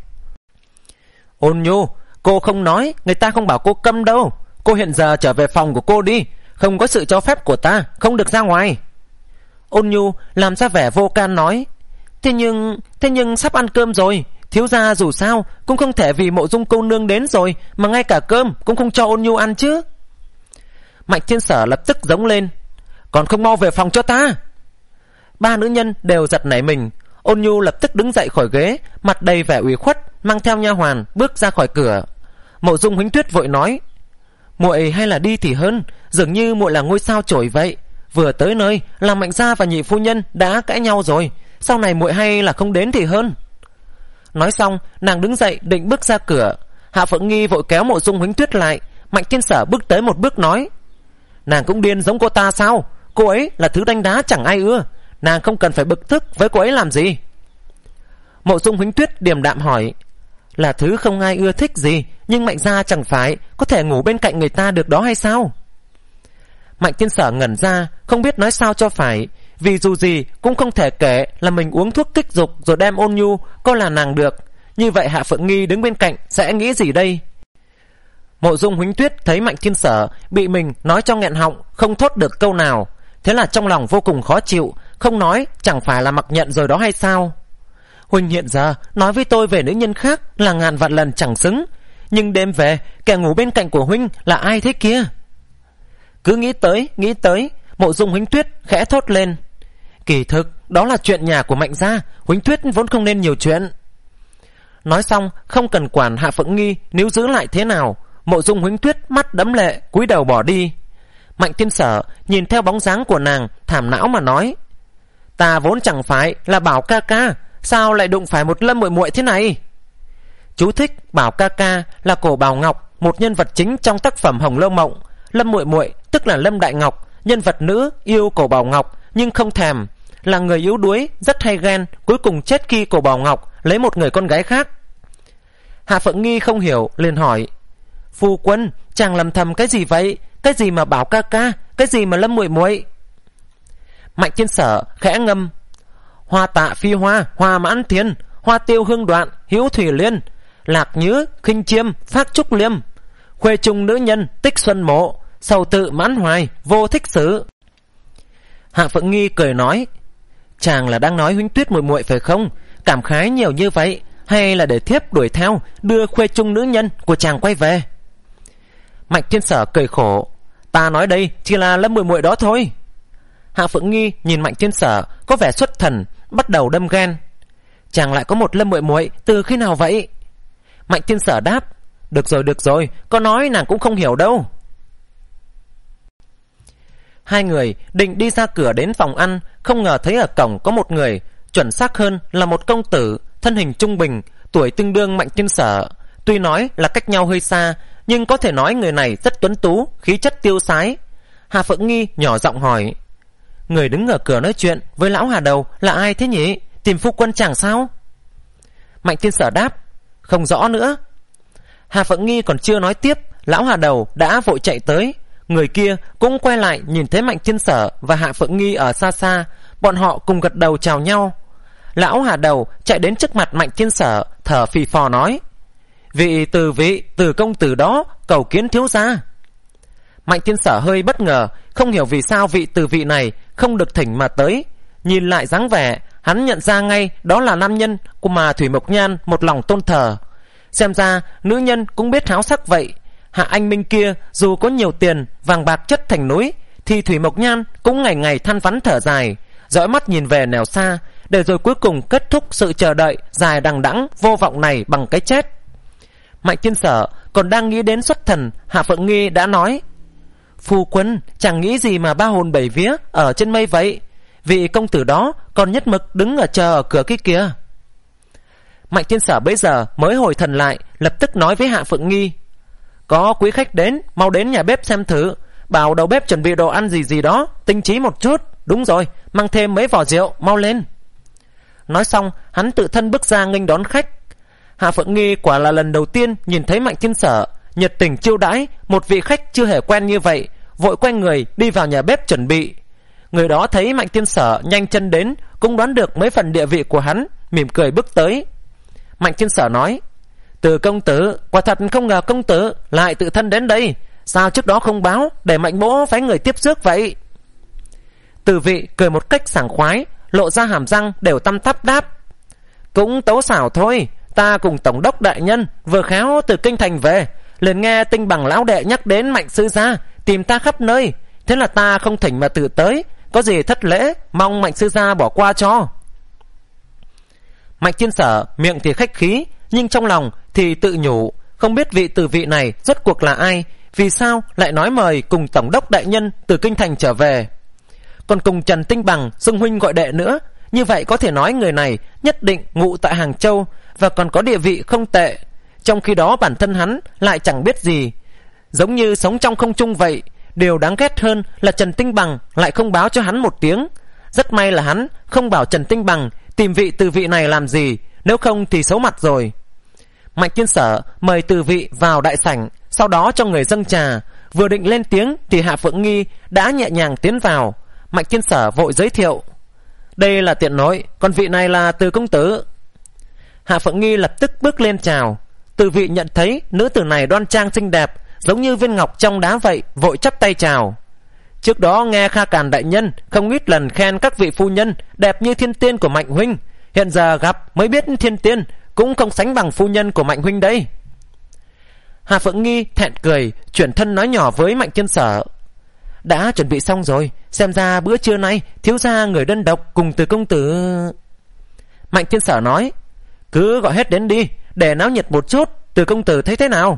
Speaker 1: Ôn Nhu, cô không nói, người ta không bảo cô câm đâu. Cô hiện giờ trở về phòng của cô đi, không có sự cho phép của ta không được ra ngoài. Ôn Nhu làm ra vẻ vô can nói: Thế nhưng, thế nhưng sắp ăn cơm rồi, thiếu gia dù sao cũng không thể vì Mộ Dung cô nương đến rồi mà ngay cả cơm cũng không cho Ôn Nhu ăn chứ. Mạnh Thiên Sở lập tức giống lên: còn không mau về phòng cho ta. Ba nữ nhân đều giật nảy mình. Ôn Nhu lập tức đứng dậy khỏi ghế, mặt đầy vẻ ủy khuất, mang theo nha hoàn bước ra khỏi cửa. Mộ Dung Huỳnh Tuyết vội nói: muội hay là đi thì hơn, dường như muội là ngôi sao chổi vậy. Vừa tới nơi là Mạnh gia và nhị phu nhân đã cãi nhau rồi, sau này muội hay là không đến thì hơn. Nói xong nàng đứng dậy định bước ra cửa. Hạ Phượng Nghi vội kéo Mộ Dung Huỳnh Tuyết lại. Mạnh Thiên Sở bước tới một bước nói: nàng cũng điên giống cô ta sao? Cô ấy là thứ đánh đá chẳng ai ưa, nàng không cần phải bực tức với cô ấy làm gì. Mộ Dung Huỳnh Tuyết điềm đạm hỏi: là thứ không ai ưa thích gì, nhưng Mạnh gia chẳng phải có thể ngủ bên cạnh người ta được đó hay sao? Mạnh Thiên Sở ngẩn ra, không biết nói sao cho phải, vì dù gì cũng không thể kể là mình uống thuốc kích dục rồi đem Ôn Nhu coi là nàng được. Như vậy Hạ Phượng Nghi đứng bên cạnh sẽ nghĩ gì đây? Mộ Dung Huỳnh Tuyết thấy Mạnh Thiên Sở bị mình nói cho nghẹn họng, không thốt được câu nào, thế là trong lòng vô cùng khó chịu, không nói chẳng phải là mặc nhận rồi đó hay sao? Huynh hiện giờ nói với tôi về nữ nhân khác là ngàn vạn lần chẳng xứng, nhưng đêm về kẻ ngủ bên cạnh của huynh là ai thế kia? Cứ nghĩ tới nghĩ tới, Mộ Dung Huỳnh Tuyết khẽ thốt lên: kỳ thực đó là chuyện nhà của Mạnh gia, Huỳnh Tuyết vốn không nên nhiều chuyện. Nói xong không cần quản Hạ Phượng Nghi nếu giữ lại thế nào, Mộ Dung Huỳnh Tuyết mắt đẫm lệ cúi đầu bỏ đi. Mạnh Thiên Sở nhìn theo bóng dáng của nàng thảm não mà nói: ta vốn chẳng phải là Bảo ca ca, sao lại đụng phải một Lâm muội muội thế này? Chú thích: Bảo ca ca là Cổ Bảo Ngọc, một nhân vật chính trong tác phẩm Hồng Lâu Mộng. Lâm muội muội tức là Lâm Đại Ngọc, nhân vật nữ yêu Cổ Bảo Ngọc nhưng không thèm, là người yếu đuối, rất hay ghen, cuối cùng chết khi Cổ Bảo Ngọc lấy một người con gái khác. Hạ Phượng Nghi không hiểu liền hỏi: phu quân, chàng lầm thầm cái gì vậy? Cái gì mà Bảo ca ca, cái gì mà Lâm muội muội? Mạnh Thiên Sở khẽ ngâm: hoa tạ phi hoa, hoa mãn thiên, hoa tiêu hương đoạn, hữu thủy liên, lạc nhứ khinh chiêm, phát trúc liêm, khuê trung nữ nhân tích xuân mộ, sầu tự mãn hoài, vô thích xứ. Hạ Phượng Nghi cười nói: chàng là đang nói Huỳnh Tuyết muội muội phải không? Cảm khái nhiều như vậy, hay là để thiếp đuổi theo đưa khuê trung nữ nhân của chàng quay về? Mạnh Thiên Sở cười khổ: ta nói đây chỉ là Lâm muội muội đó thôi. Hạ Phượng Nghi nhìn Mạnh Thiên Sở có vẻ xuất thần, bắt đầu đâm ghen: chàng lại có một Lâm muội muội từ khi nào vậy? Mạnh Thiên Sở đáp: được rồi được rồi, có nói nàng cũng không hiểu đâu. Hai người định đi ra cửa đến phòng ăn, không ngờ thấy ở cổng có một người, chuẩn xác hơn là một công tử, thân hình trung bình, tuổi tương đương Mạnh Thiên Sở. Tuy nói là cách nhau hơi xa, nhưng có thể nói người này rất tuấn tú, khí chất tiêu sái. Hà Phượng Nghi nhỏ giọng hỏi: người đứng ở cửa nói chuyện với lão Hà Đầu là ai thế nhỉ? Tìm phu quân chàng sao? Mạnh Thiên Sở đáp: không rõ nữa. Hà Phượng Nghi còn chưa nói tiếp, lão Hà Đầu đã vội chạy tới. Người kia cũng quay lại nhìn thấy Mạnh Thiên Sở và Hạ Phượng Nghi ở xa xa, bọn họ cùng gật đầu chào nhau. Lão Hà Đầu chạy đến trước mặt Mạnh Thiên Sở, thở phì phò nói: vị từ vị từ công tử đó cầu kiến thiếu gia. Mạnh Thiên Sở hơi bất ngờ, không hiểu vì sao vị từ vị này không được thỉnh mà tới. Nhìn lại dáng vẻ, hắn nhận ra ngay đó là nam nhân của mà Thủy Mộc Nhan một lòng tôn thờ. Xem ra nữ nhân cũng biết háo sắc vậy. Hạ Anh Minh kia dù có nhiều tiền, vàng bạc chất thành núi, thì Thủy Mộc Nhan cũng ngày ngày than vãn thở dài, dõi mắt nhìn về nẻo xa, để rồi cuối cùng kết thúc sự chờ đợi dài đằng đẵng vô vọng này bằng cái chết. Mạnh Thiên Sở còn đang nghĩ đến xuất thần, Hạ Phượng Nghi đã nói: phu quân chẳng nghĩ gì mà ba hồn bảy vía ở trên mây vậy. Vị công tử đó còn nhất mực đứng ở chờ ở cửa kia kìa. Mạnh Thiên Sở bây giờ mới hồi thần lại, lập tức nói với Hạ Phượng Nghi: có quý khách đến, mau đến nhà bếp xem thử, bảo đầu bếp chuẩn bị đồ ăn gì gì đó tinh trí một chút. Đúng rồi, mang thêm mấy vò rượu, mau lên. Nói xong hắn tự thân bước ra nghênh đón khách. Hạ Phượng Nghi quả là lần đầu tiên nhìn thấy Mạnh Thiên Sở nhiệt tình chiêu đãi một vị khách chưa hề quen như vậy, vội quay người đi vào nhà bếp chuẩn bị. Người đó thấy Mạnh Thiên Sở nhanh chân đến, cũng đoán được mấy phần địa vị của hắn, mỉm cười bước tới. Mạnh Thiên Sở nói: Từ công tử, quả thật không ngờ công tử lại tự thân đến đây, sao trước đó không báo, để Mạnh mỗ phái người tiếp rước vậy? Từ vị cười một cách sảng khoái, lộ ra hàm răng đều tăm tắp đáp: cũng tấu xảo thôi, ta cùng tổng đốc đại nhân vừa khéo từ kinh thành về, liền nghe Tinh Bằng lão đệ nhắc đến Mạnh sư gia, tìm ta khắp nơi, thế là ta không thỉnh mà tự tới, có gì thất lễ, mong Mạnh sư gia bỏ qua cho. Mạnh Thiên Sở miệng thì khách khí, nhưng trong lòng thì tự nhủ, không biết vị từ vị này rốt cuộc là ai, vì sao lại nói mời cùng tổng đốc đại nhân từ kinh thành trở về, còn cùng Trần Tinh Bằng xưng huynh gọi đệ nữa. Như vậy có thể nói người này nhất định ngụ tại Hàng Châu và còn có địa vị không tệ, trong khi đó bản thân hắn lại chẳng biết gì, giống như sống trong không trung vậy. Điều đáng ghét hơn là Trần Tinh Bằng lại không báo cho hắn một tiếng. Rất may là hắn không bảo Trần Tinh Bằng tìm vị từ vị này làm gì, nếu không thì xấu mặt rồi. Mạnh Thiên Sở mời từ vị vào đại sảnh, sau đó cho người dâng trà. Vừa định lên tiếng thì Hạ Phượng Nghi đã nhẹ nhàng tiến vào. Mạnh Thiên Sở vội giới thiệu: đây là tiện nội, còn vị này là Từ công tử. Hạ Phượng Nghi lập tức bước lên chào. Từ vị nhận thấy nữ tử này đoan trang xinh đẹp, giống như viên ngọc trong đá vậy, vội chắp tay chào. Trước đó nghe Kha Càn đại nhân không ít lần khen các vị phu nhân đẹp như thiên tiên của Mạnh huynh, hiện giờ gặp mới biết thiên tiên cũng không sánh bằng phu nhân của Mạnh huynh đây. Hạ Phượng Nghi thẹn cười, chuyển thân nói nhỏ với Mạnh Thiên Sở: đã chuẩn bị xong rồi, xem ra bữa trưa nay thiếu gia người đơn độc cùng Từ công tử. Mạnh Thiên Sở nói: cứ gọi hết đến đi, để náo nhiệt một chút, Từ công tử thấy thế nào?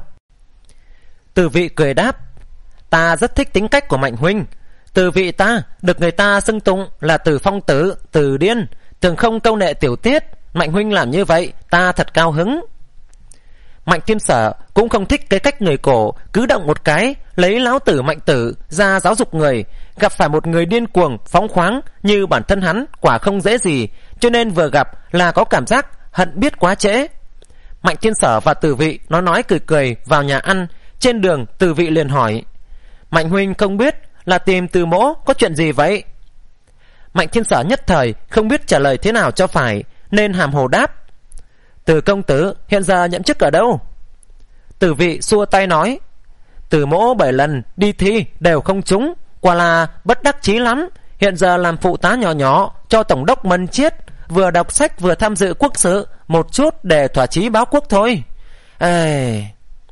Speaker 1: Từ vị cười đáp: ta rất thích tính cách của Mạnh huynh. Từ vị ta được người ta xưng tụng là Từ phong tử, Từ điên, thường không câu nệ tiểu tiết. Mạnh huynh làm như vậy ta thật cao hứng. Mạnh Thiên Sở cũng không thích cái cách người cổ cứ động một cái lấy lão tử Mạnh tử ra giáo dục người. Gặp phải một người điên cuồng phóng khoáng như bản thân hắn quả không dễ gì, cho nên vừa gặp là có cảm giác hận biết quá trễ. Mạnh Thiên Sở và Từ vị nói nói cười cười vào nhà ăn. Trên đường Từ vị liền hỏi: Mạnh huynh không biết là tìm Từ mỗ có chuyện gì vậy? Mạnh Thiên Sở nhất thời không biết trả lời thế nào cho phải, nên hàm hồ đáp: Từ công tử hiện giờ nhậm chức ở đâu? Từ vị xua tay nói: Từ mỗ bảy lần đi thi đều không trúng, quả là bất đắc chí lắm. Hiện giờ làm phụ tá nhỏ nhỏ cho tổng đốc Mân Chiết, vừa đọc sách vừa tham dự quốc sự một chút để thỏa chí báo quốc thôi. Ê...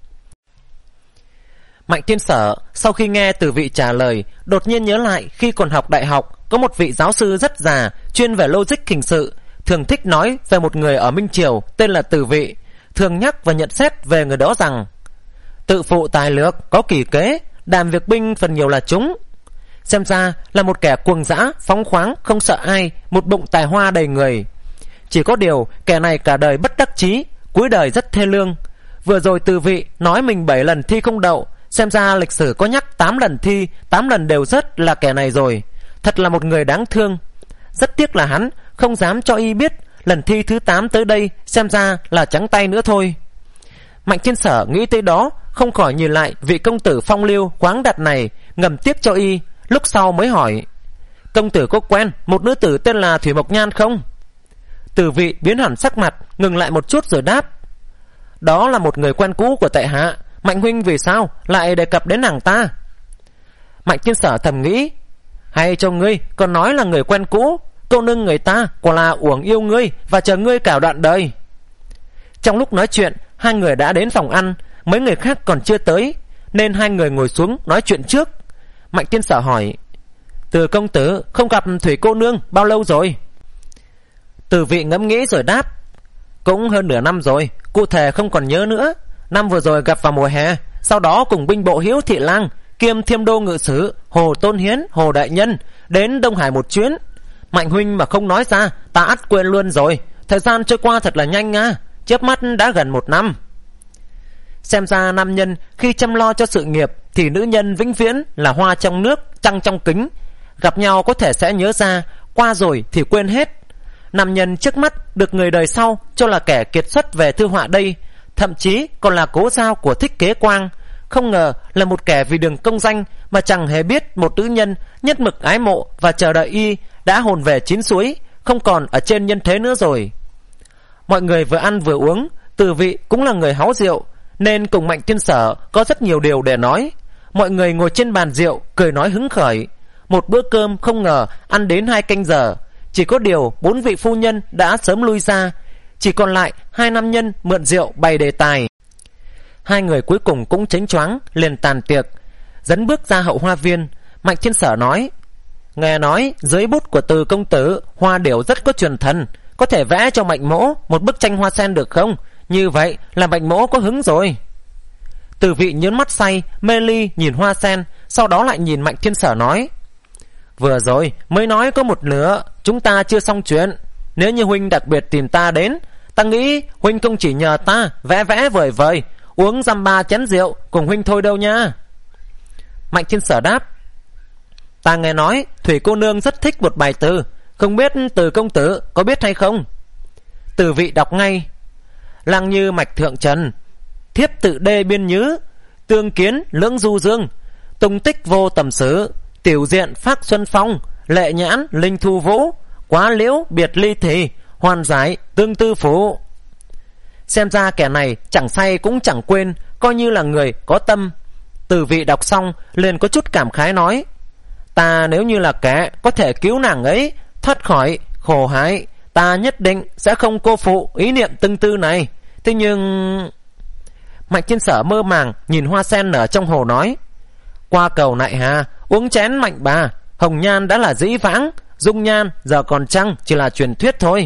Speaker 1: Mạnh Thiên Sở sau khi nghe Từ vị trả lời, đột nhiên nhớ lại khi còn học đại học có một vị giáo sư rất già chuyên về logic hình sự, thường thích nói về một người ở Minh Triều tên là Từ vị, thường nhắc và nhận xét về người đó rằng: tự phụ tài lược, có kỳ kế, đàm việc binh phần nhiều là chúng. Xem ra là một kẻ cuồng dã, phóng khoáng, không sợ ai, một bụng tài hoa đầy người. Chỉ có điều kẻ này cả đời bất đắc chí, cuối đời rất thê lương. Vừa rồi Từ vị nói mình bảy lần thi không đậu, xem ra lịch sử có nhắc tám lần thi, tám lần đều rớt là kẻ này rồi. Thật là một người đáng thương. Rất tiếc là hắn không dám cho y biết lần thi thứ tám tới đây xem ra là trắng tay nữa thôi. Mạnh Thiên Sở nghĩ tới đó, không khỏi nhìn lại vị công tử phong lưu khoáng đạt này, ngầm tiếc cho y. Lúc sau mới hỏi: công tử có quen một nữ tử tên là Thủy Mộc Nhan không? Từ Vị biến hẳn sắc mặt, ngừng lại một chút rồi đáp: đó là một người quen cũ của tại hạ. Mạnh huynh vì sao lại đề cập đến nàng ta? Mạnh Thiên Sở thầm nghĩ: hay cho ngươi còn nói là người quen cũ, cô nương người ta quả là uổng yêu ngươi và chờ ngươi cả đoạn đời. Trong lúc nói chuyện, hai người đã đến phòng ăn. Mấy người khác còn chưa tới, nên hai người ngồi xuống nói chuyện trước. Mạnh Thiên Sở hỏi: Từ công tử không gặp Thủy cô nương bao lâu rồi? Từ Vị ngẫm nghĩ rồi đáp: cũng hơn nửa năm rồi, cụ thể không còn nhớ nữa. Năm vừa rồi gặp vào mùa hè, sau đó cùng binh bộ Hiếu Thị Lang kiêm Thiêm Đô ngự sử Hồ Tôn Hiến, Hồ đại nhân đến Đông Hải một chuyến. Mạnh huynh mà không nói ra, ta ắt quên luôn rồi. Thời gian trôi qua thật là nhanh à, chớp mắt đã gần một năm. Xem ra nam nhân khi chăm lo cho sự nghiệp thì nữ nhân vĩnh viễn là hoa trong nước, trăng trong kính. Gặp nhau có thể sẽ nhớ ra, qua rồi thì quên hết. Nam nhân trước mắt được người đời sau cho là kẻ kiệt xuất về thư họa đây, thậm chí còn là cố giao của Thích Kế Quang. Không ngờ là một kẻ vì đường công danh mà chẳng hề biết một nữ nhân nhất mực ái mộ và chờ đợi y đã hồn về chín suối, không còn ở trên nhân thế nữa rồi. Mọi người vừa ăn vừa uống. Từ Vị cũng là người háo rượu, nên cùng Mạnh Thiên Sở có rất nhiều điều để nói. Mọi người ngồi trên bàn rượu cười nói hứng khởi. Một bữa cơm không ngờ ăn đến hai canh giờ. Chỉ có điều bốn vị phu nhân đã sớm lui ra, chỉ còn lại hai nam nhân mượn rượu bày đề tài. Hai người cuối cùng cũng chánh choáng, liền tàn tiệc. Dẫn bước ra hậu hoa viên, Mạnh Thiên Sở nói: nghe nói dưới bút của Từ công tử, hoa điểu rất có truyền thần, có thể vẽ cho Mạnh mỗ một bức tranh hoa sen được không? Như vậy là Mạnh mỗ có hứng rồi. Từ Vị nhớn mắt say mê ly nhìn hoa sen, sau đó lại nhìn Mạnh Thiên Sở nói: vừa rồi mới nói có một nửa, chúng ta chưa xong chuyện. Nếu như huynh đặc biệt tìm ta đến, ta nghĩ huynh không chỉ nhờ ta vẽ vẽ vời vời, uống dăm ba chén rượu cùng huynh thôi đâu nha. Mạnh Thiên Sở đáp: ta nghe nói Thủy cô nương rất thích một bài từ, không biết Từ công tử có biết hay không? Từ Vị đọc ngay: lăng như mạch thượng trần, thiếp tự đê biên nhứ, tương kiến lưỡng du dương, tung tích vô tầm xứ, tiểu diện phác xuân phong, lệ nhãn linh thu vũ, quá liễu biệt ly thì, hoàn giải tương tư phú. Xem ra kẻ này chẳng say cũng chẳng quên, coi như là người có tâm. Từ Vị đọc xong liền có chút cảm khái nói: ta nếu như là kẻ có thể cứu nàng ấy thoát khỏi khổ hại, ta nhất định sẽ không cô phụ ý niệm tương tư này. Thế nhưng... Mạnh Thiên Sở mơ màng nhìn hoa sen nở trong hồ nói: qua cầu nại hà, uống chén mạnh bà, hồng nhan đã là dĩ vãng, dung nhan giờ còn chăng chỉ là truyền thuyết thôi.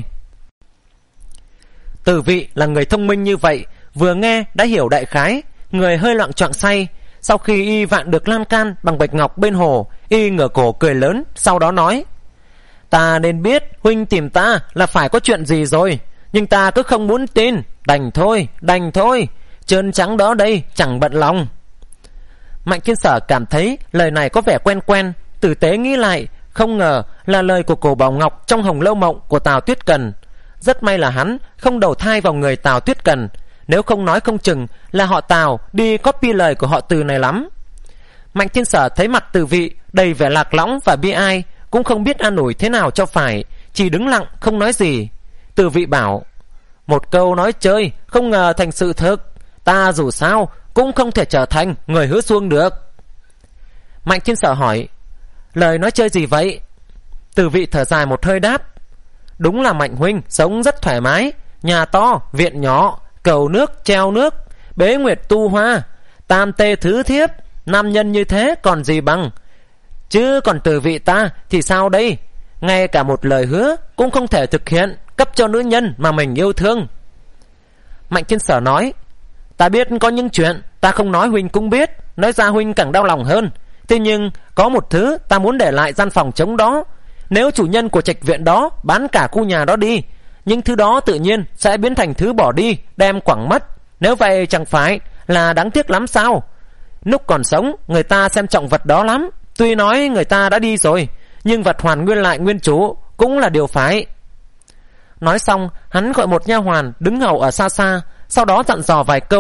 Speaker 1: Từ Vị là người thông minh như vậy, vừa nghe đã hiểu đại khái, người hơi loạng choạng say. Sau khi y vạn được lan can bằng bạch ngọc bên hồ, y ngửa cổ cười lớn, sau đó nói: ta nên biết huynh tìm ta là phải có chuyện gì rồi, nhưng ta cứ không muốn tin. Đành thôi, đành thôi, trơn trắng đó đây chẳng bận lòng. Mạnh Thiên Sở cảm thấy lời này có vẻ quen quen, tử tế nghĩ lại, không ngờ là lời của Cổ Bảo Ngọc trong Hồng Lâu Mộng của Tào Tuyết Cần. Rất may là hắn không đầu thai vào người Tào Tuyết Cần, nếu không nói không chừng là họ Tào đi copy lời của họ Từ này lắm. Mạnh Thiên Sở thấy mặt Từ Vị đầy vẻ lạc lõng và bi ai, cũng không biết an ủi thế nào cho phải, chỉ đứng lặng không nói gì. Từ Vị bảo: một câu nói chơi không ngờ thành sự thực, ta dù sao cũng không thể trở thành người hứa xuông được. Mạnh Thiên Sở hỏi: lời nói chơi gì vậy? Từ Vị thở dài một hơi đáp: đúng là Mạnh huynh sống rất thoải mái, nhà to viện nhỏ, cầu nước treo nước, bế nguyệt tu hoa, tam tê thứ thiếp, nam nhân như thế còn gì bằng. Chứ còn Từ Vị ta thì sao đây? Ngay cả một lời hứa cũng không thể thực hiện, cấp cho nữ nhân mà mình yêu thương. Mạnh Thiên Sở nói: ta biết có những chuyện ta không nói huynh cũng biết, nói ra huynh càng đau lòng hơn. Thế nhưng có một thứ ta muốn để lại gian phòng trống đó. Nếu chủ nhân của trạch viện đó bán cả khu nhà đó đi, những thứ đó tự nhiên sẽ biến thành thứ bỏ đi, đem quẳng mất. Nếu vậy chẳng phải là đáng tiếc lắm sao? Lúc còn sống người ta xem trọng vật đó lắm. Tuy nói người ta đã đi rồi, nhưng vật hoàn nguyên lại nguyên chủ cũng là điều phải. Nói xong hắn gọi một nha hoàn đứng hầu ở xa xa, sau đó dặn dò vài câu.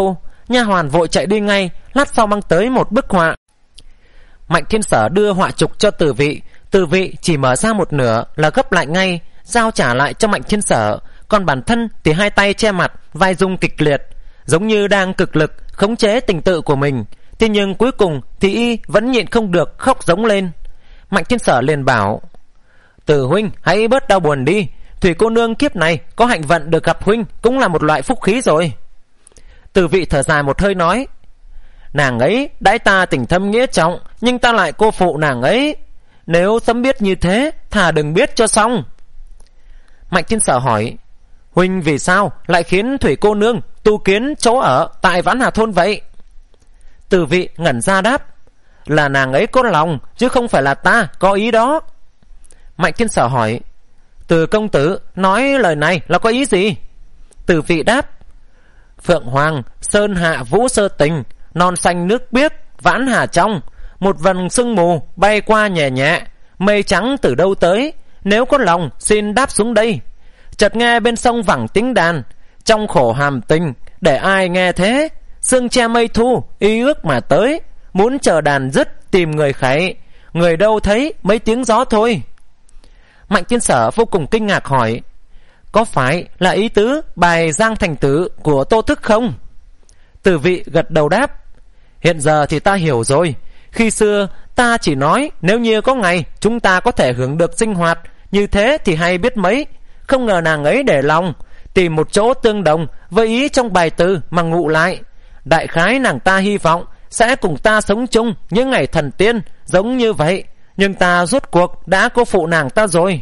Speaker 1: nha hoàn vội chạy đi ngay, lát sau mang tới một bức họa. Mạnh Thiên Sở đưa họa trục cho Từ Vị, Từ Vị chỉ mở ra một nửa là gấp lại ngay, giao trả lại cho Mạnh Thiên Sở, còn bản thân thì hai tay che mặt, vai rung kịch liệt, giống như đang cực lực khống chế tình tự của mình. Thế nhưng cuối cùng thì y vẫn nhịn không được khóc giống lên. Mạnh Thiên Sở liền bảo: Từ huynh hãy bớt đau buồn đi, Thủy cô nương kiếp này có hạnh vận được gặp huynh cũng là một loại phúc khí rồi. Từ Vị thở dài một hơi nói: Nàng ấy đãi ta tình thâm nghĩa trọng, nhưng ta lại cô phụ nàng ấy. Nếu sớm biết như thế, thà đừng biết cho xong. Mạnh Thiên Sở hỏi: Huynh vì sao lại khiến Thủy cô nương tu kiến chỗ ở tại Vãn Hà thôn vậy? Từ Vị ngẩn ra đáp: Là nàng ấy có lòng, chứ không phải là ta có ý đó. Mạnh Thiên Sở hỏi: Từ công tử nói lời này là có ý gì? Từ Vị đáp: Phượng Hoàng sơn hạ vũ sơ tình, non xanh nước biếc Vãn Hà trong, một vầng sương mù bay qua nhẹ nhẹ, mây trắng từ đâu tới, nếu có lòng xin đáp xuống đây. Chợt nghe bên sông vẳng tiếng đàn, trong khổ hàm tình để ai nghe thế, sương che mây thu y ước mà tới, muốn chờ đàn dứt tìm người khải, người đâu thấy mấy tiếng gió thôi. Mạnh Thiên Sở vô cùng kinh ngạc hỏi: Có phải là ý tứ bài Giang Thành Tử của Tô Thức không? Từ Vị gật đầu đáp: Hiện giờ thì ta hiểu rồi. Khi xưa ta chỉ nói nếu như có ngày chúng ta có thể hưởng được sinh hoạt như thế thì hay biết mấy. Không ngờ nàng ấy để lòng, tìm một chỗ tương đồng với ý trong bài từ mà ngụ lại. Đại khái nàng ta hy vọng sẽ cùng ta sống chung những ngày thần tiên giống như vậy, nhưng ta rốt cuộc đã cô phụ nàng ta rồi.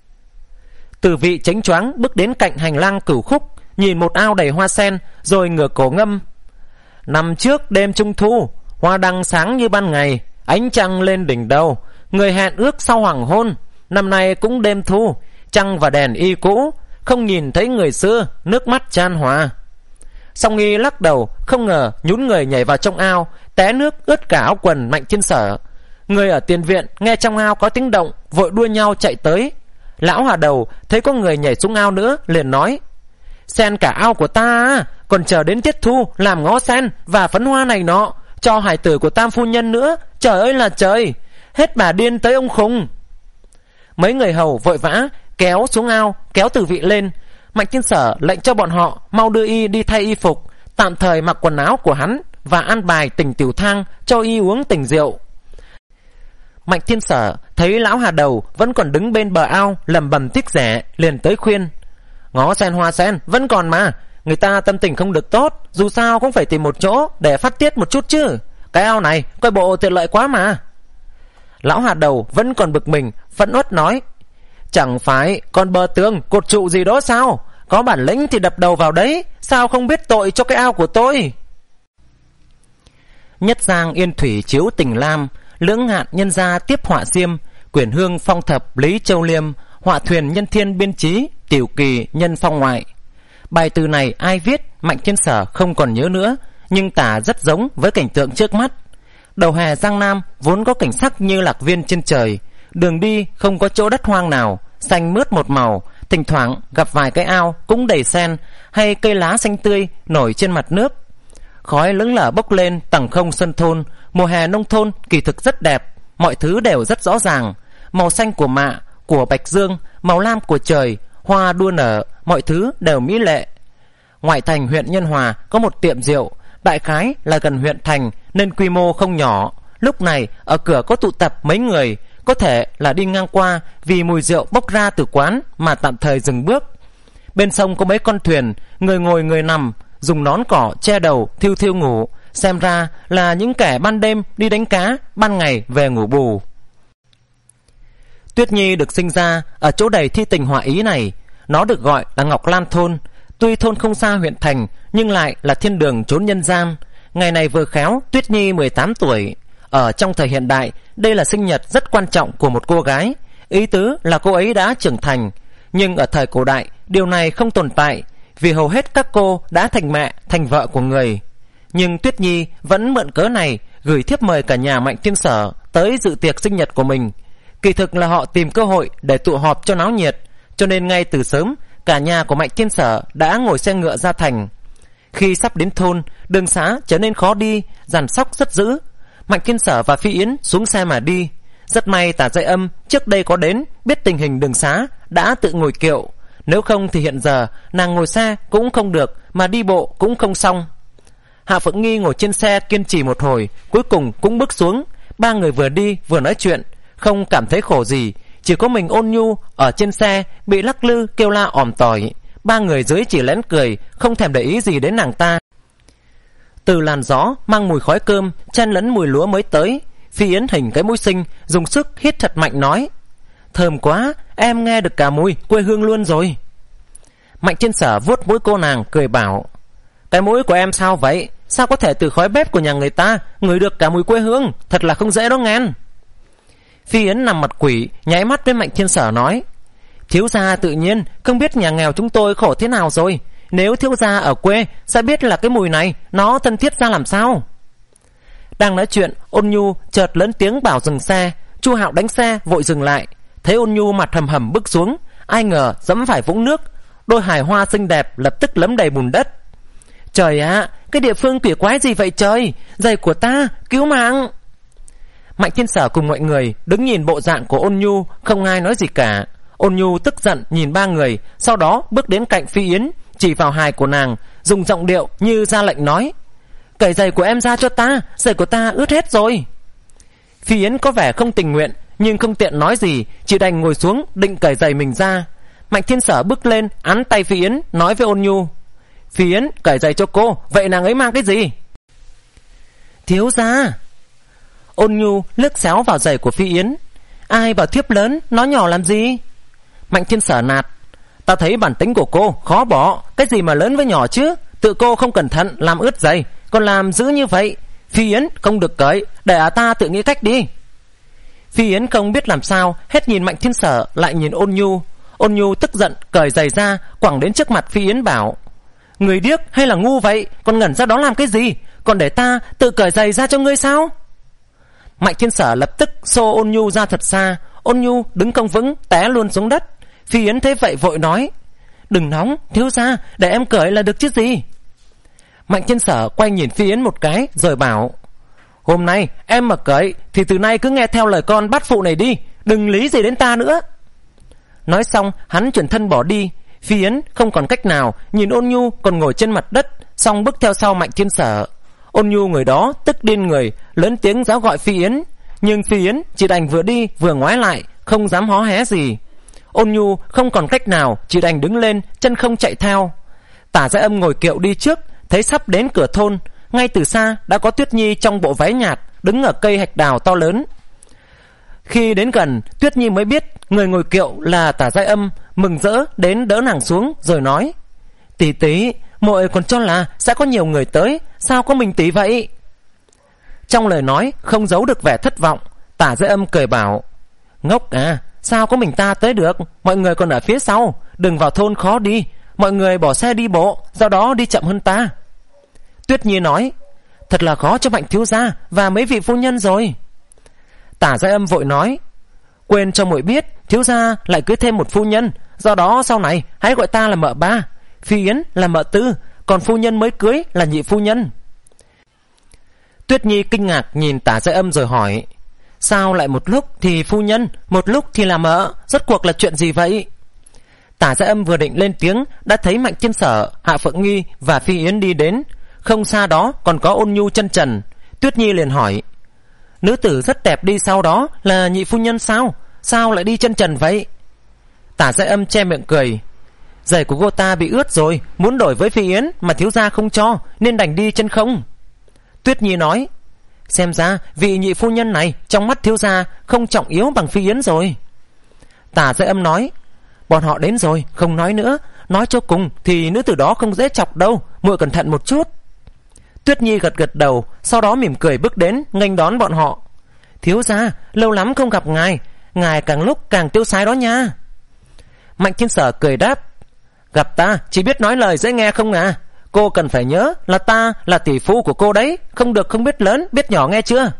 Speaker 1: Từ Vị chánh choáng bước đến cạnh hành lang Cửu Khúc, nhìn một ao đầy hoa sen, rồi ngửa cổ ngâm: Năm trước đêm trung thu, hoa đăng sáng như ban ngày, ánh trăng lên đỉnh đầu, người hẹn ước sau hoàng hôn. Năm nay cũng đêm thu, trăng và đèn y cũ, không nhìn thấy người xưa, nước mắt chan hòa. Song y lắc đầu, không ngờ nhún người nhảy vào trong ao, té nước ướt cả áo quần Mạnh Thiên Sở. Người ở tiền viện nghe trong ao có tiếng động, vội đua nhau chạy tới. Lão Hà Đầu thấy có người nhảy xuống ao nữa, liền nói: Sen cả ao của ta, còn chờ đến tiết thu làm ngó sen và phấn hoa này nọ, cho hải tử của Tam phu nhân nữa. Trời ơi là trời, hết bà điên tới ông khùng. Mấy người hầu vội vã kéo xuống ao, kéo Từ Vị lên. Mạnh Thiên Sở lệnh cho bọn họ mau đưa y đi thay y phục, tạm thời mặc quần áo của hắn, và an bài tỉnh tiểu thang cho y uống tỉnh rượu. Mạnh Thiên Sở thấy lão Hà Đầu vẫn còn đứng bên bờ ao lẩm bẩm tiếc rẻ, liền tới khuyên: Ngó sen hoa sen vẫn còn mà, người ta tâm tình không được tốt, dù sao cũng phải tìm một chỗ để phát tiết một chút chứ. Cái ao này coi bộ tiện lợi quá mà. Lão Hà Đầu vẫn còn bực mình, phẫn uất nói: Chẳng phải còn bờ tường cột trụ gì đó sao? Có bản lĩnh thì đập đầu vào đấy, sao không biết tội cho cái ao của tôi? Nhất Giang Yên Thủy chiếu tình lam, lưỡng ngạn nhân gia tiếp họa diêm, quyển hương phong thập lý châu liêm, họa thuyền nhân thiên biên chí, tiểu kỳ nhân phong ngoại. Bài từ này ai viết Mạnh Thiên Sở không còn nhớ nữa, nhưng tả rất giống với cảnh tượng trước mắt. Đầu hè Giang Nam vốn có cảnh sắc như lạc viên trên trời, đường đi không có chỗ đất hoang nào, xanh mướt một màu, thỉnh thoảng gặp vài cái ao cũng đầy sen hay cây lá xanh tươi nổi trên mặt nước. Khói lững lờ bốc lên tầng không sân thôn. Mùa hè nông thôn kỳ thực rất đẹp, mọi thứ đều rất rõ ràng. Màu xanh của mạ, của bạch dương, màu lam của trời, hoa đua nở, mọi thứ đều mỹ lệ. Ngoại thành huyện Nhân Hòa có một tiệm rượu, đại khái là gần huyện thành nên quy mô không nhỏ. Lúc này ở cửa có tụ tập mấy người, có thể là đi ngang qua vì mùi rượu bốc ra từ quán mà tạm thời dừng bước. Bên sông có mấy con thuyền, người ngồi người nằm, dùng nón cỏ che đầu thiêu thiêu ngủ, xem ra là những kẻ ban đêm đi đánh cá, ban ngày về ngủ bù. Tuyết Nhi được sinh ra ở chỗ đầy thi tình họa ý này. Nó được gọi là Ngọc Lan Thôn. Tuy thôn không xa huyện thành, nhưng lại là thiên đường trốn nhân gian. Ngày này vừa khéo Tuyết Nhi mười tám tuổi. Ở trong thời hiện đại, đây là sinh nhật rất quan trọng của một cô gái. Ý tứ là cô ấy đã trưởng thành. Nhưng ở thời cổ đại, điều này không tồn tại, vì hầu hết các cô đã thành mẹ, thành vợ của người. Nhưng Tuyết Nhi vẫn mượn cớ này gửi thiếp mời cả nhà Mạnh Thiên Sở tới dự tiệc sinh nhật của mình. Kỳ thực là họ tìm cơ hội để tụ họp cho náo nhiệt, cho nên ngay từ sớm cả nhà của Mạnh Thiên Sở đã ngồi xe ngựa ra thành. Khi sắp đến thôn, đường xá trở nên khó đi, dàn sóc rất dữ. Mạnh Thiên Sở và Phi Yến xuống xe mà đi. Rất may Tả Dây Âm trước đây có đến, biết tình hình đường xá, đã tự ngồi kiệu. Nếu không thì hiện giờ nàng ngồi xe cũng không được, mà đi bộ cũng không xong. Hạ Phượng Nghi ngồi trên xe kiên trì một hồi, cuối cùng cũng bước xuống. Ba người vừa đi vừa nói chuyện, không cảm thấy khổ gì. Chỉ có mình Ôn Nhu ở trên xe bị lắc lư kêu la òm tỏi. Ba người dưới chỉ lén cười, không thèm để ý gì đến nàng ta. Từ làn gió mang mùi khói cơm chen lẫn mùi lúa mới tới, Phi Yến hình cái mũi xinh, dùng sức hít thật mạnh nói: "Thơm quá, em nghe được cả mùi quê hương luôn rồi." Mạnh Thiên Sở vuốt mũi cô nàng cười bảo: "Cái mũi của em sao vậy? Sao có thể từ khói bếp của nhà người ta ngửi được cả mùi quê hương? Thật là không dễ đó nghen." Phi Yến nằm mặt quỷ, nháy mắt với Mạnh Thiên Sở nói: "Thiếu gia tự nhiên không biết nhà nghèo chúng tôi khổ thế nào rồi. Nếu thiếu gia ở quê sẽ biết là cái mùi này nó thân thiết ra làm sao." Đang nói chuyện, Ôn Nhu chợt lớn tiếng bảo dừng xe. Chu Hạo đánh xe vội dừng lại, thấy Ôn Nhu mặt hầm hầm bước xuống, ai ngờ dẫm phải vũng nước, đôi hài hoa xinh đẹp lập tức lấm đầy bùn đất. "Trời ạ, à, cái địa phương quỷ quái gì vậy trời? Giày của ta, cứu mạng!" Mạnh Thiên Sở cùng mọi người đứng nhìn bộ dạng của Ôn Nhu, không ai nói gì cả. Ôn Nhu tức giận nhìn ba người, sau đó bước đến cạnh Phi Yến, chỉ vào hài của nàng, dùng giọng điệu như ra lệnh nói: "Cởi giày của em ra cho ta, giày của ta ướt hết rồi." Phi Yến có vẻ không tình nguyện, nhưng không tiện nói gì, chỉ đành ngồi xuống định cởi giày mình ra. Mạnh Thiên Sở bước lên ắn tay Phi Yến, nói với Ôn Nhu: "Phi Yến, cởi giày cho cô, vậy nàng ấy mang cái gì?" "Thiếu gia." Ôn Nhu liếc xéo vào giày của Phi Yến: "Ai bảo thiếp lớn, nó nhỏ làm gì?" Mạnh Thiên Sở nạt: "Ta thấy bản tính của cô khó bỏ, cái gì mà lớn với nhỏ chứ? Tự cô không cẩn thận làm ướt giày, còn làm dữ như vậy. Phi Yến không được cởi, để à ta tự nghĩ cách đi." Phi Yến không biết làm sao, hết nhìn Mạnh Thiên Sở lại nhìn Ôn Nhu. Ôn Nhu tức giận cởi giày ra, quẳng đến trước mặt Phi Yến bảo: "Người điếc hay là ngu vậy, còn ngẩn ra đó làm cái gì? Còn để ta tự cởi giày ra cho ngươi sao?" Mạnh Thiên Sở lập tức xô Ôn Nhu ra thật xa. Ôn Nhu đứng không vững, té luôn xuống đất. Phi Yến thấy vậy vội nói: "Đừng nóng, thiếu gia, để em cởi là được chứ gì." Mạnh Thiên Sở quay nhìn Phi Yến một cái rồi bảo: "Hôm nay em mà cởi thì từ nay cứ nghe theo lời con bát phụ này đi, đừng lý gì đến ta nữa." Nói xong hắn chuyển thân bỏ đi. Phi Yến không còn cách nào, nhìn Ôn Nhu còn ngồi trên mặt đất, xong bước theo sau Mạnh Thiên Sở. Ôn Nhu người đó tức điên người, lớn tiếng giáo gọi Phi Yến, nhưng Phi Yến chỉ đành vừa đi vừa ngoái lại, không dám hó hé gì. Ôn Nhu không còn cách nào, chỉ đành đứng lên, chân không chạy theo. Tả Dây Âm ngồi kiệu đi trước, thấy sắp đến cửa thôn, ngay từ xa đã có Tuyết Nhi trong bộ váy nhạt đứng ở cây hạch đào to lớn. Khi đến gần, Tuyết Nhi mới biết người ngồi kiệu là Tả Dây Âm, mừng rỡ đến đỡ nàng xuống rồi nói: "Tỷ tỷ, muội còn cho là sẽ có nhiều người tới, sao có mình tỷ vậy?" Trong lời nói không giấu được vẻ thất vọng. Tả Dây Âm cười bảo: "Ngốc à, sao có mình ta tới được, mọi người còn ở phía sau, đừng vào thôn khó đi, mọi người bỏ xe đi bộ, do đó đi chậm hơn ta." Tuyết Nhi nói: "Thật là khó cho Mạnh thiếu gia và mấy vị phu nhân rồi." Tả Dây Âm vội nói: "Quên cho muội biết, thiếu gia lại cưới thêm một phu nhân, do đó sau này hãy gọi ta là mợ ba, Phi Yến là mợ tư, còn phu nhân mới cưới là nhị phu nhân." Tuyết Nhi kinh ngạc nhìn Tả Dây Âm rồi hỏi: "Sao lại một lúc thì phu nhân, một lúc thì là mợ, rốt cuộc là chuyện gì vậy?" Tả Dây Âm vừa định lên tiếng, đã thấy Mạnh Thiên Sở, Hạ Phượng Nghi và Phi Yến đi đến. Không xa đó còn có Ôn Nhu chân trần. Tuyết Nhi liền hỏi: "Nữ tử rất đẹp đi sau đó là nhị phu nhân sao? Sao lại đi chân trần vậy?" Tả Dây Âm che miệng cười: "Giày của cô ta bị ướt rồi, muốn đổi với Phi Yến mà thiếu gia không cho, nên đành đi chân không." Tuyết Nhi nói: "Xem ra vị nhị phu nhân này trong mắt thiếu gia không trọng yếu bằng Phi Yến rồi." Tả Dây Âm nói: "Bọn họ đến rồi, không nói nữa, nói cho cùng thì nữ tử đó không dễ chọc đâu, muội cẩn thận một chút." Tuyết Nhi gật gật đầu, sau đó mỉm cười bước đến nghênh đón bọn họ: "Thiếu gia, lâu lắm không gặp ngài, ngài càng lúc càng tiêu sái đó nha." Mạnh Thiên Sở cười đáp: "Gặp ta chỉ biết nói lời dễ nghe không à? Cô cần phải nhớ là ta là tỷ phu của cô đấy, không được không biết lớn biết nhỏ nghe chưa?"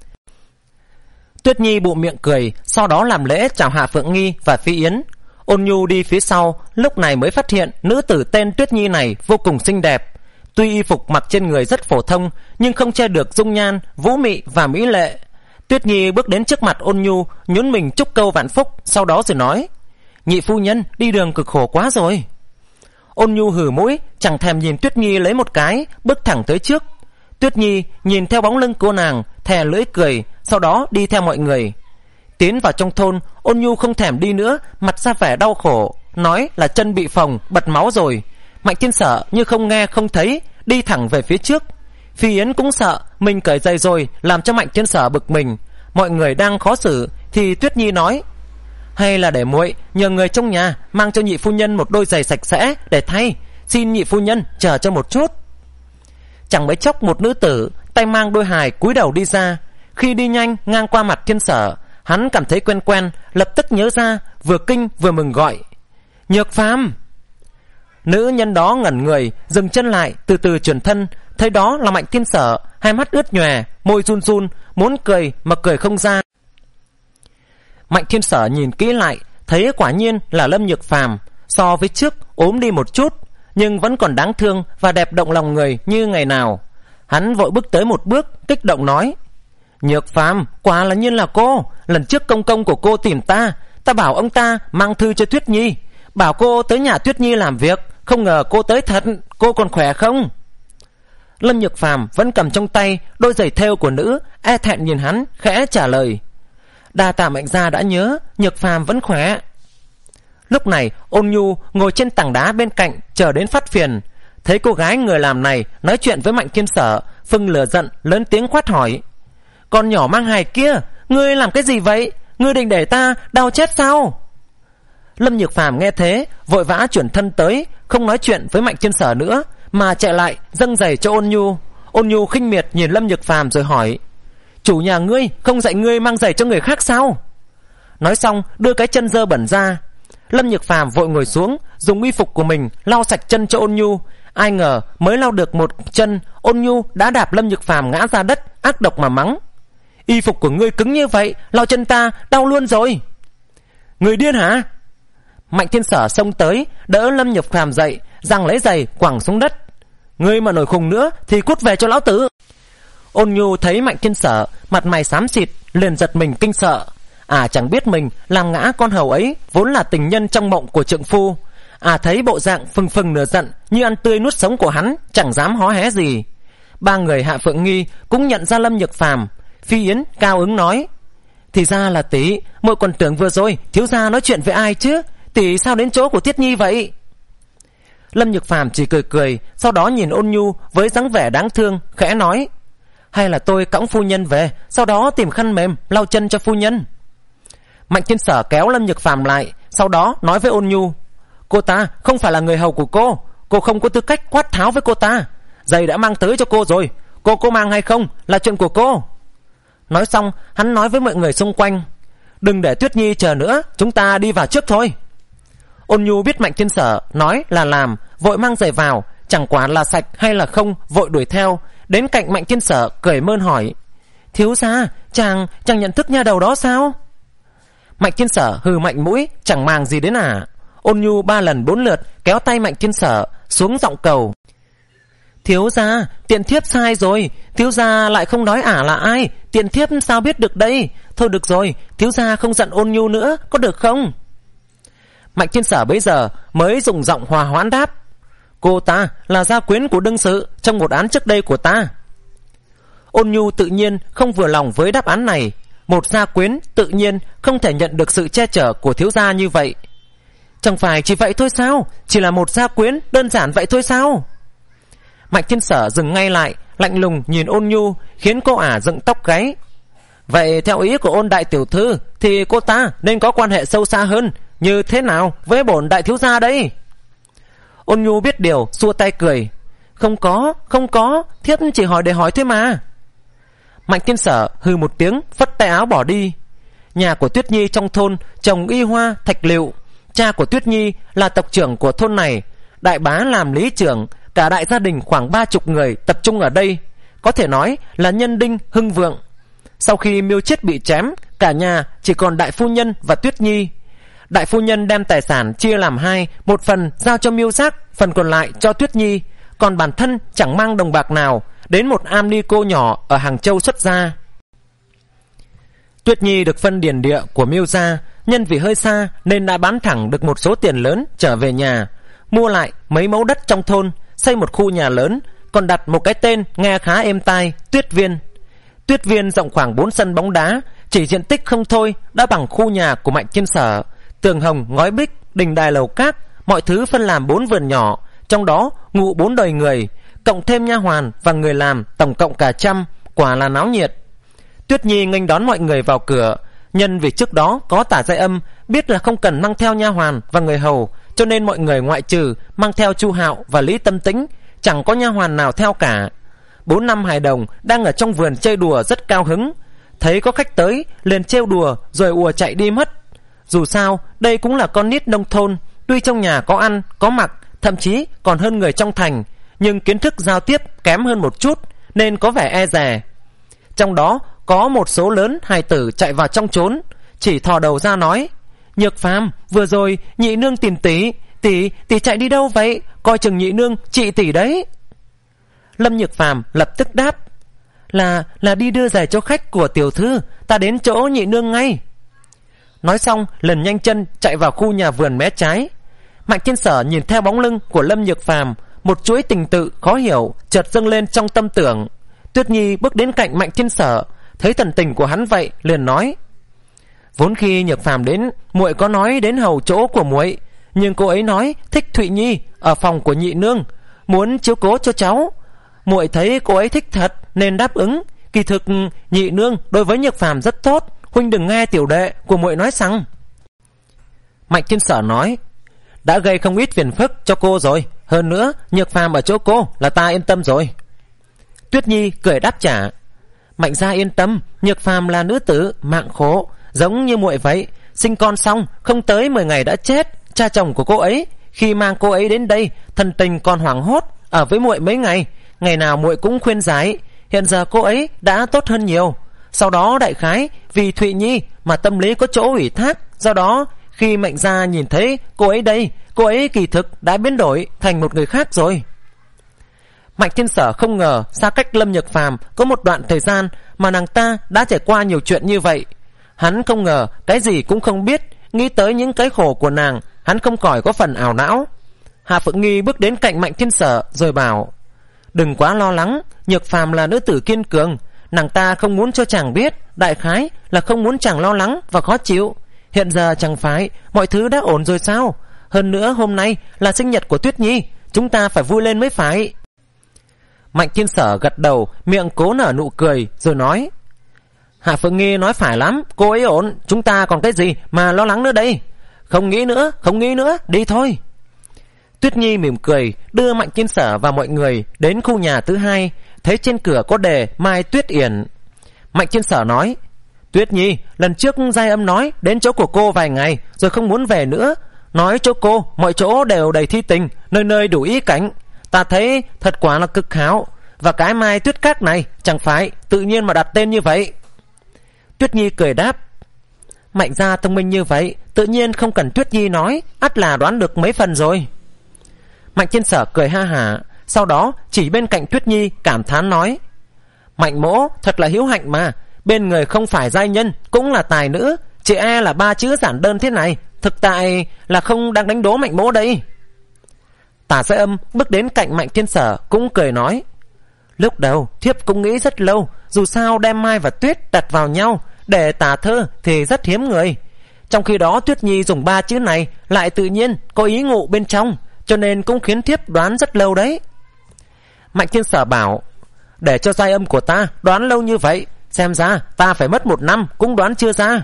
Speaker 1: Tuyết Nhi bụng miệng cười, sau đó làm lễ chào Hạ Phượng Nghi và Phi Yến. Ôn Nhu đi phía sau, lúc này mới phát hiện nữ tử tên Tuyết Nhi này vô cùng xinh đẹp. Tuy y phục mặc trên người rất phổ thông, nhưng không che được dung nhan, vũ mị và mỹ lệ. Tuyết Nhi bước đến trước mặt Ôn Nhu, nhún mình chúc câu vạn phúc, sau đó rồi nói: nhị phu nhân đi đường cực khổ quá rồi. Ôn Nhu hừ mũi, chẳng thèm nhìn Tuyết Nhi lấy một cái, bước thẳng tới trước. Tuyết Nhi nhìn theo bóng lưng cô nàng, thè lưỡi cười, sau đó đi theo mọi người. Tiến vào trong thôn, Ôn Nhu không thèm đi nữa, mặt ra vẻ đau khổ, nói là chân bị phồng, bật máu rồi. Mạnh Thiên Sở như không nghe không thấy, đi thẳng về phía trước. Phi Yến cũng sợ mình cởi giày rồi, làm cho Mạnh Thiên Sở bực mình. Mọi người đang khó xử thì Tuyết Nhi nói: hay là để muội nhờ người trong nhà mang cho nhị phu nhân một đôi giày sạch sẽ để thay, xin nhị phu nhân chờ cho một chút. Chẳng mấy chốc một nữ tử tay mang đôi hài cúi đầu đi ra. Khi đi nhanh ngang qua mặt Thiên Sở, hắn cảm thấy quen quen, lập tức nhớ ra, vừa kinh vừa mừng gọi: Nhược Phàm. Nữ nhân đó ngẩn người, dừng chân lại, từ từ chuyển thân, thấy đó là Mạnh Thiên Sở, hai mắt ướt nhòe, môi run run, muốn cười mà cười không ra. Mạnh Thiên Sở nhìn kỹ lại, thấy quả nhiên là Lâm Nhược Phàm, so với trước ốm đi một chút, nhưng vẫn còn đáng thương và đẹp động lòng người như ngày nào. Hắn vội bước tới một bước, kích động nói: Nhược Phàm, quả là nhiên là cô. Lần trước công công của cô tìm ta, ta bảo ông ta mang thư cho Tuyết Nhi, bảo cô tới nhà Tuyết Nhi làm việc, không ngờ cô tới thật. Cô còn khỏe không? Lâm Nhược Phàm vẫn cầm trong tay đôi giày thêu của nữ, e thẹn nhìn hắn, khẽ trả lời: đa tạ Mạnh gia đã nhớ, Nhược Phàm vẫn khỏe. Lúc này Ôn Nhu ngồi trên tảng đá bên cạnh, chờ đến phát phiền. Thấy cô gái người làm này nói chuyện với Mạnh Thiên Sở, phừng lửa giận, lớn tiếng quát hỏi: con nhỏ mang hài kia, ngươi làm cái gì vậy? Ngươi định để ta đau chết sao? Lâm Nhược Phàm nghe thế, vội vã chuyển thân tới, không nói chuyện với Mạnh Thiên Sở nữa, mà chạy lại dâng giày cho Ôn Nhu. Ôn Nhu khinh miệt nhìn Lâm Nhược Phàm rồi hỏi: chủ nhà ngươi không dạy ngươi mang giày cho người khác sao? Nói xong đưa cái chân dơ bẩn ra. Lâm Nhược Phàm vội ngồi xuống, dùng y phục của mình lau sạch chân cho Ôn Nhu. Ai ngờ mới lau được một chân, Ôn Nhu đã đạp Lâm Nhược Phàm ngã ra đất, ác độc mà mắng: y phục của ngươi cứng như vậy, lau chân ta đau luôn rồi. Người điên hả? Mạnh Thiên Sở xông tới, đỡ Lâm Nhược Phàm dậy, giằng lấy giày quẳng xuống đất. Ngươi mà nổi khùng nữa thì cút về cho lão tử. Ôn Nhu thấy Mạnh Thiên Sở mặt mày xám xịt, liền giật mình kinh sợ. À chẳng biết mình làm ngã con hầu ấy vốn là tình nhân trong mộng của trượng phu. À thấy bộ dạng phừng phừng nửa giận như ăn tươi nuốt sống của hắn, chẳng dám hó hé gì. Ba người Hạ Phượng Nghi cũng nhận ra Lâm Nhược Phàm. Phi Yến cao ứng nói: thì ra là tỷ, muội còn tưởng vừa rồi thiếu gia nói chuyện với ai chứ, tỷ sao đến chỗ của Tiết Nhi vậy? Lâm Nhược Phàm chỉ cười cười, sau đó nhìn Ôn Nhu với dáng vẻ đáng thương, khẽ nói: hay là tôi cõng phu nhân về, sau đó tìm khăn mềm lau chân cho phu nhân. Mạnh Thiên Sở kéo Lâm Nhược Phàm lại, sau đó nói với Ôn Nhu: cô ta không phải là người hầu của cô, cô không có tư cách quát tháo với cô ta. Giày đã mang tới cho cô rồi, cô có mang hay không là chuyện của cô. Nói xong hắn nói với mọi người xung quanh: đừng để Tuyết Nhi chờ nữa, chúng ta đi vào trước thôi. Ôn Nhu biết Mạnh Thiên Sở nói là làm, vội mang giày vào, chẳng quản là sạch hay là không, vội đuổi theo. Đến cạnh Mạnh Thiên Sở cười mơn hỏi: thiếu gia, chàng chàng nhận thức nha đầu đó sao? Mạnh Thiên Sở hừ mạnh mũi, chẳng màng gì đến à. Ôn Nhu ba lần bốn lượt kéo tay Mạnh Thiên Sở xuống giọng cầu: thiếu gia, tiện thiếp sai rồi, thiếu gia lại không nói ả là ai, tiện thiếp sao biết được đây. Thôi được rồi, thiếu gia không giận Ôn Nhu nữa, có được không? Mạnh Thiên Sở bấy giờ mới dùng giọng hòa hoãn đáp: cô ta là gia quyến của đương sự trong một án trước đây của ta. Ôn Nhu tự nhiên không vừa lòng với đáp án này. Một gia quyến tự nhiên không thể nhận được sự che chở của thiếu gia như vậy. Chẳng phải chỉ vậy thôi sao? Chỉ là một gia quyến đơn giản vậy thôi sao? Mạnh Thiên Sở dừng ngay lại, lạnh lùng nhìn Ôn Nhu, khiến cô ả dựng tóc gáy. Vậy theo ý của Ôn đại tiểu thư thì cô ta nên có quan hệ sâu xa hơn, như thế nào với bổn đại thiếu gia đây? Ôn Nhu biết điều, xua tay cười: không có, không có, thiếp chỉ hỏi để hỏi thôi mà. Mạnh Thiên Sở hừ một tiếng, phất tay áo bỏ đi. Nhà của Tuyết Nhi trong thôn trồng y hoa, thạch lựu. Cha của Tuyết Nhi là tộc trưởng của thôn này, đại bá làm lý trưởng, cả đại gia đình khoảng ba chục người tập trung ở đây, có thể nói là nhân đinh hưng vượng. Sau khi Miêu Chiết bị chém, cả nhà chỉ còn đại phu nhân và Tuyết Nhi. Đại phu nhân đem tài sản chia làm hai, một phần giao cho Miêu Giác, phần còn lại cho Tuyết Nhi, còn bản thân chẳng mang đồng bạc nào, đến một am ni cô nhỏ ở Hàng Châu xuất gia. Tuyết Nhi được phân điền địa của Miêu gia, nhân vì hơi xa nên đã bán thẳng được một số tiền lớn trở về nhà, mua lại mấy mẫu đất trong thôn, xây một khu nhà lớn, còn đặt một cái tên nghe khá êm tai, Tuyết Viên. Tuyết Viên rộng khoảng bốn sân bóng đá, chỉ diện tích không thôi đã bằng khu nhà của Mạnh Thiên Sở, tường hồng ngói bích, đình đài lầu cát, mọi thứ phân làm bốn vườn nhỏ, trong đó ngụ bốn đời người, cộng thêm nha hoàn và người làm, tổng cộng cả trăm, quả là náo nhiệt. Tuyết Nhi nghênh đón mọi người vào cửa, nhân vì trước đó có Tả Giai Âm biết là không cần mang theo nha hoàn và người hầu, cho nên mọi người ngoại trừ mang theo Chu Hạo và Lý Tâm Tĩnh, chẳng có nha hoàn nào theo cả. Bốn năm hài đồng đang ở trong vườn chơi đùa rất cao hứng, thấy có khách tới liền trêu đùa rồi ùa chạy đi mất. Dù sao đây cũng là con nít nông thôn, tuy trong nhà có ăn có mặc, thậm chí còn hơn người trong thành, nhưng kiến thức giao tiếp kém hơn một chút nên có vẻ e dè. Trong đó có một số lớn hài tử chạy vào trong trốn, chỉ thò đầu ra nói: Nhược Phàm, vừa rồi nhị nương tìm tỷ, tỷ tỷ chạy đi đâu vậy? Coi chừng nhị nương trị tỷ đấy. Lâm Nhược Phàm lập tức đáp: Là là đi đưa giày cho khách của tiểu thư, ta đến chỗ nhị nương ngay. Nói xong lần nhanh chân chạy vào khu nhà vườn mé trái. Mạnh Thiên Sở nhìn theo bóng lưng của Lâm Nhược Phàm, một chuỗi tình tự khó hiểu chợt dâng lên trong tâm tưởng. Tuyết Nhi bước đến cạnh Mạnh Thiên Sở, thấy thần tình của hắn vậy liền nói: Vốn khi Nhược Phàm đến, muội có nói đến hầu chỗ của muội, nhưng cô ấy nói thích Thụy Nhi ở phòng của nhị nương, muốn chiếu cố cho cháu. Muội thấy cô ấy thích thật nên đáp ứng. Kỳ thực nhị nương đối với Nhược Phàm rất tốt, huynh đừng nghe tiểu đệ của muội nói rằng. Mạnh Thiên Sở nói: Đã gây không ít phiền phức cho cô rồi, hơn nữa Nhược Phàm ở chỗ cô là ta yên tâm rồi. Tuyết Nhi cười đáp trả: Mạnh gia yên tâm, Nhược Phàm là nữ tử mạng khổ, giống như muội vậy, sinh con xong không tới mười ngày đã chết. Cha chồng của cô ấy khi mang cô ấy đến đây, thần tình còn hoảng hốt, ở với muội mấy ngày, ngày nào muội cũng khuyên giải. Hiện giờ cô ấy đã tốt hơn nhiều. Sau đó đại khái vì Thụy Nhi mà tâm lý có chỗ ủy thác, do đó khi Mạnh gia nhìn thấy cô ấy đây, cô ấy kỳ thực đã biến đổi thành một người khác rồi. Mạnh Thiên Sở không ngờ xa cách Lâm Nhược Phàm có một đoạn thời gian mà nàng ta đã trải qua nhiều chuyện như vậy. Hắn không ngờ cái gì cũng không biết, nghĩ tới những cái khổ của nàng, hắn không khỏi có phần ảo não. Hạ Phượng Nghi bước đến cạnh Mạnh Thiên Sở rồi bảo: Đừng quá lo lắng, Nhược Phàm là nữ tử kiên cường, nàng ta không muốn cho chàng biết, đại khái là không muốn chàng lo lắng và khó chịu. Hiện giờ chẳng phải mọi thứ đã ổn rồi sao? Hơn nữa hôm nay là sinh nhật của Tuyết Nhi, chúng ta phải vui lên mới phải. Mạnh Thiên Sở gật đầu, miệng cố nở nụ cười rồi nói: Hạ Phượng Nghi nói phải lắm, cô ấy ổn, chúng ta còn cái gì mà lo lắng nữa đây. Không nghĩ nữa, không nghĩ nữa, đi thôi. Tuyết Nhi mỉm cười đưa Mạnh Thiên Sở và mọi người đến khu nhà thứ hai, thấy trên cửa có đề Mai Tuyết Yển. Mạnh Thiên Sở nói: Tuyết Nhi, lần trước Giai Âm nói đến chỗ của cô vài ngày rồi không muốn về nữa, nói chỗ cô mọi chỗ đều đầy thi tình, nơi nơi đủ ý cảnh. Ta thấy thật quả là cực hảo, và cái Mai Tuyết Các này chẳng phải tự nhiên mà đặt tên như vậy. Tuyết Nhi cười đáp: Mạnh gia thông minh như vậy, tự nhiên không cần Tuyết Nhi nói, ắt là đoán được mấy phần rồi. Mạnh Thiên Sở cười ha hả, sau đó chỉ bên cạnh Tuyết Nhi cảm thán nói: Mạnh mỗ thật là hiếu hạnh mà, bên người không phải giai nhân cũng là tài nữ, chỉ e là ba chữ giản đơn thế này thực tại là không đang đánh đố Mạnh mỗ đây. Tả Giai Âm bước đến cạnh Mạnh Thiên Sở cũng cười nói: Lúc đầu thiếp cũng nghĩ rất lâu, dù sao đem Mai và Tuyết đặt vào nhau để tả thơ thì rất hiếm người. Trong khi đó Tuyết Nhi dùng ba chữ này lại tự nhiên có ý ngụ bên trong, cho nên cũng khiến thiếp đoán rất lâu đấy. Mạnh Thiên Sở bảo: Để cho Giai Âm của ta đoán lâu như vậy, xem ra ta phải mất một năm cũng đoán chưa ra.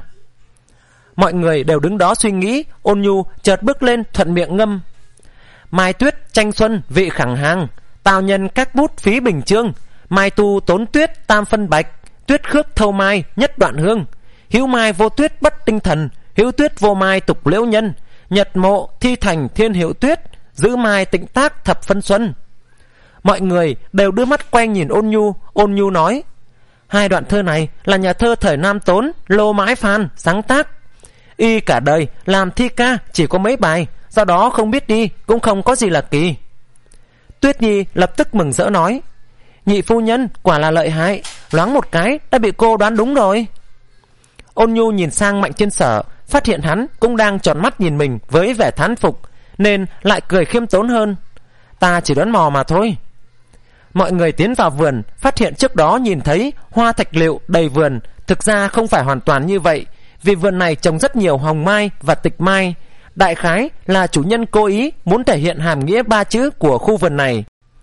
Speaker 1: Mọi người đều đứng đó suy nghĩ. Ôn Nhu chợt bước lên thuận miệng ngâm: Mai Tuyết tranh xuân vị khẳng hàng, tào nhân các bút phí bình chương. Mai tu tốn tuyết tam phân bạch, tuyết khước thâu mai nhất đoạn hương. Hữu mai vô tuyết bất tinh thần, hữu tuyết vô mai tục liễu nhân. Nhật mộ thi thành thiên hiệu tuyết, giữ mai tịnh tác thập phân xuân. Mọi người đều đưa mắt quay nhìn Ôn Nhu. Ôn Nhu nói: Hai đoạn thơ này là nhà thơ thời Nam Tốn Lô Mãi Phan sáng tác. Y cả đời làm thi ca chỉ có mấy bài, do đó không biết đi cũng không có gì là kỳ. Tuyết Nhi lập tức mừng rỡ nói: nhị phu nhân quả là lợi hại, loáng một cái đã bị cô đoán đúng rồi. Ôn Nhu nhìn sang Mạnh Thiên Sở, phát hiện hắn cũng đang tròn mắt nhìn mình với vẻ thán phục, nên lại cười khiêm tốn hơn: ta chỉ đoán mò mà thôi. Mọi người tiến vào vườn, phát hiện trước đó nhìn thấy hoa thạch liệu đầy vườn, thực ra không phải hoàn toàn như vậy, vì vườn này trồng rất nhiều hồng mai và tịch mai. Đại khái là chủ nhân cố ý muốn thể hiện hàm nghĩa ba chữ của khu vườn này.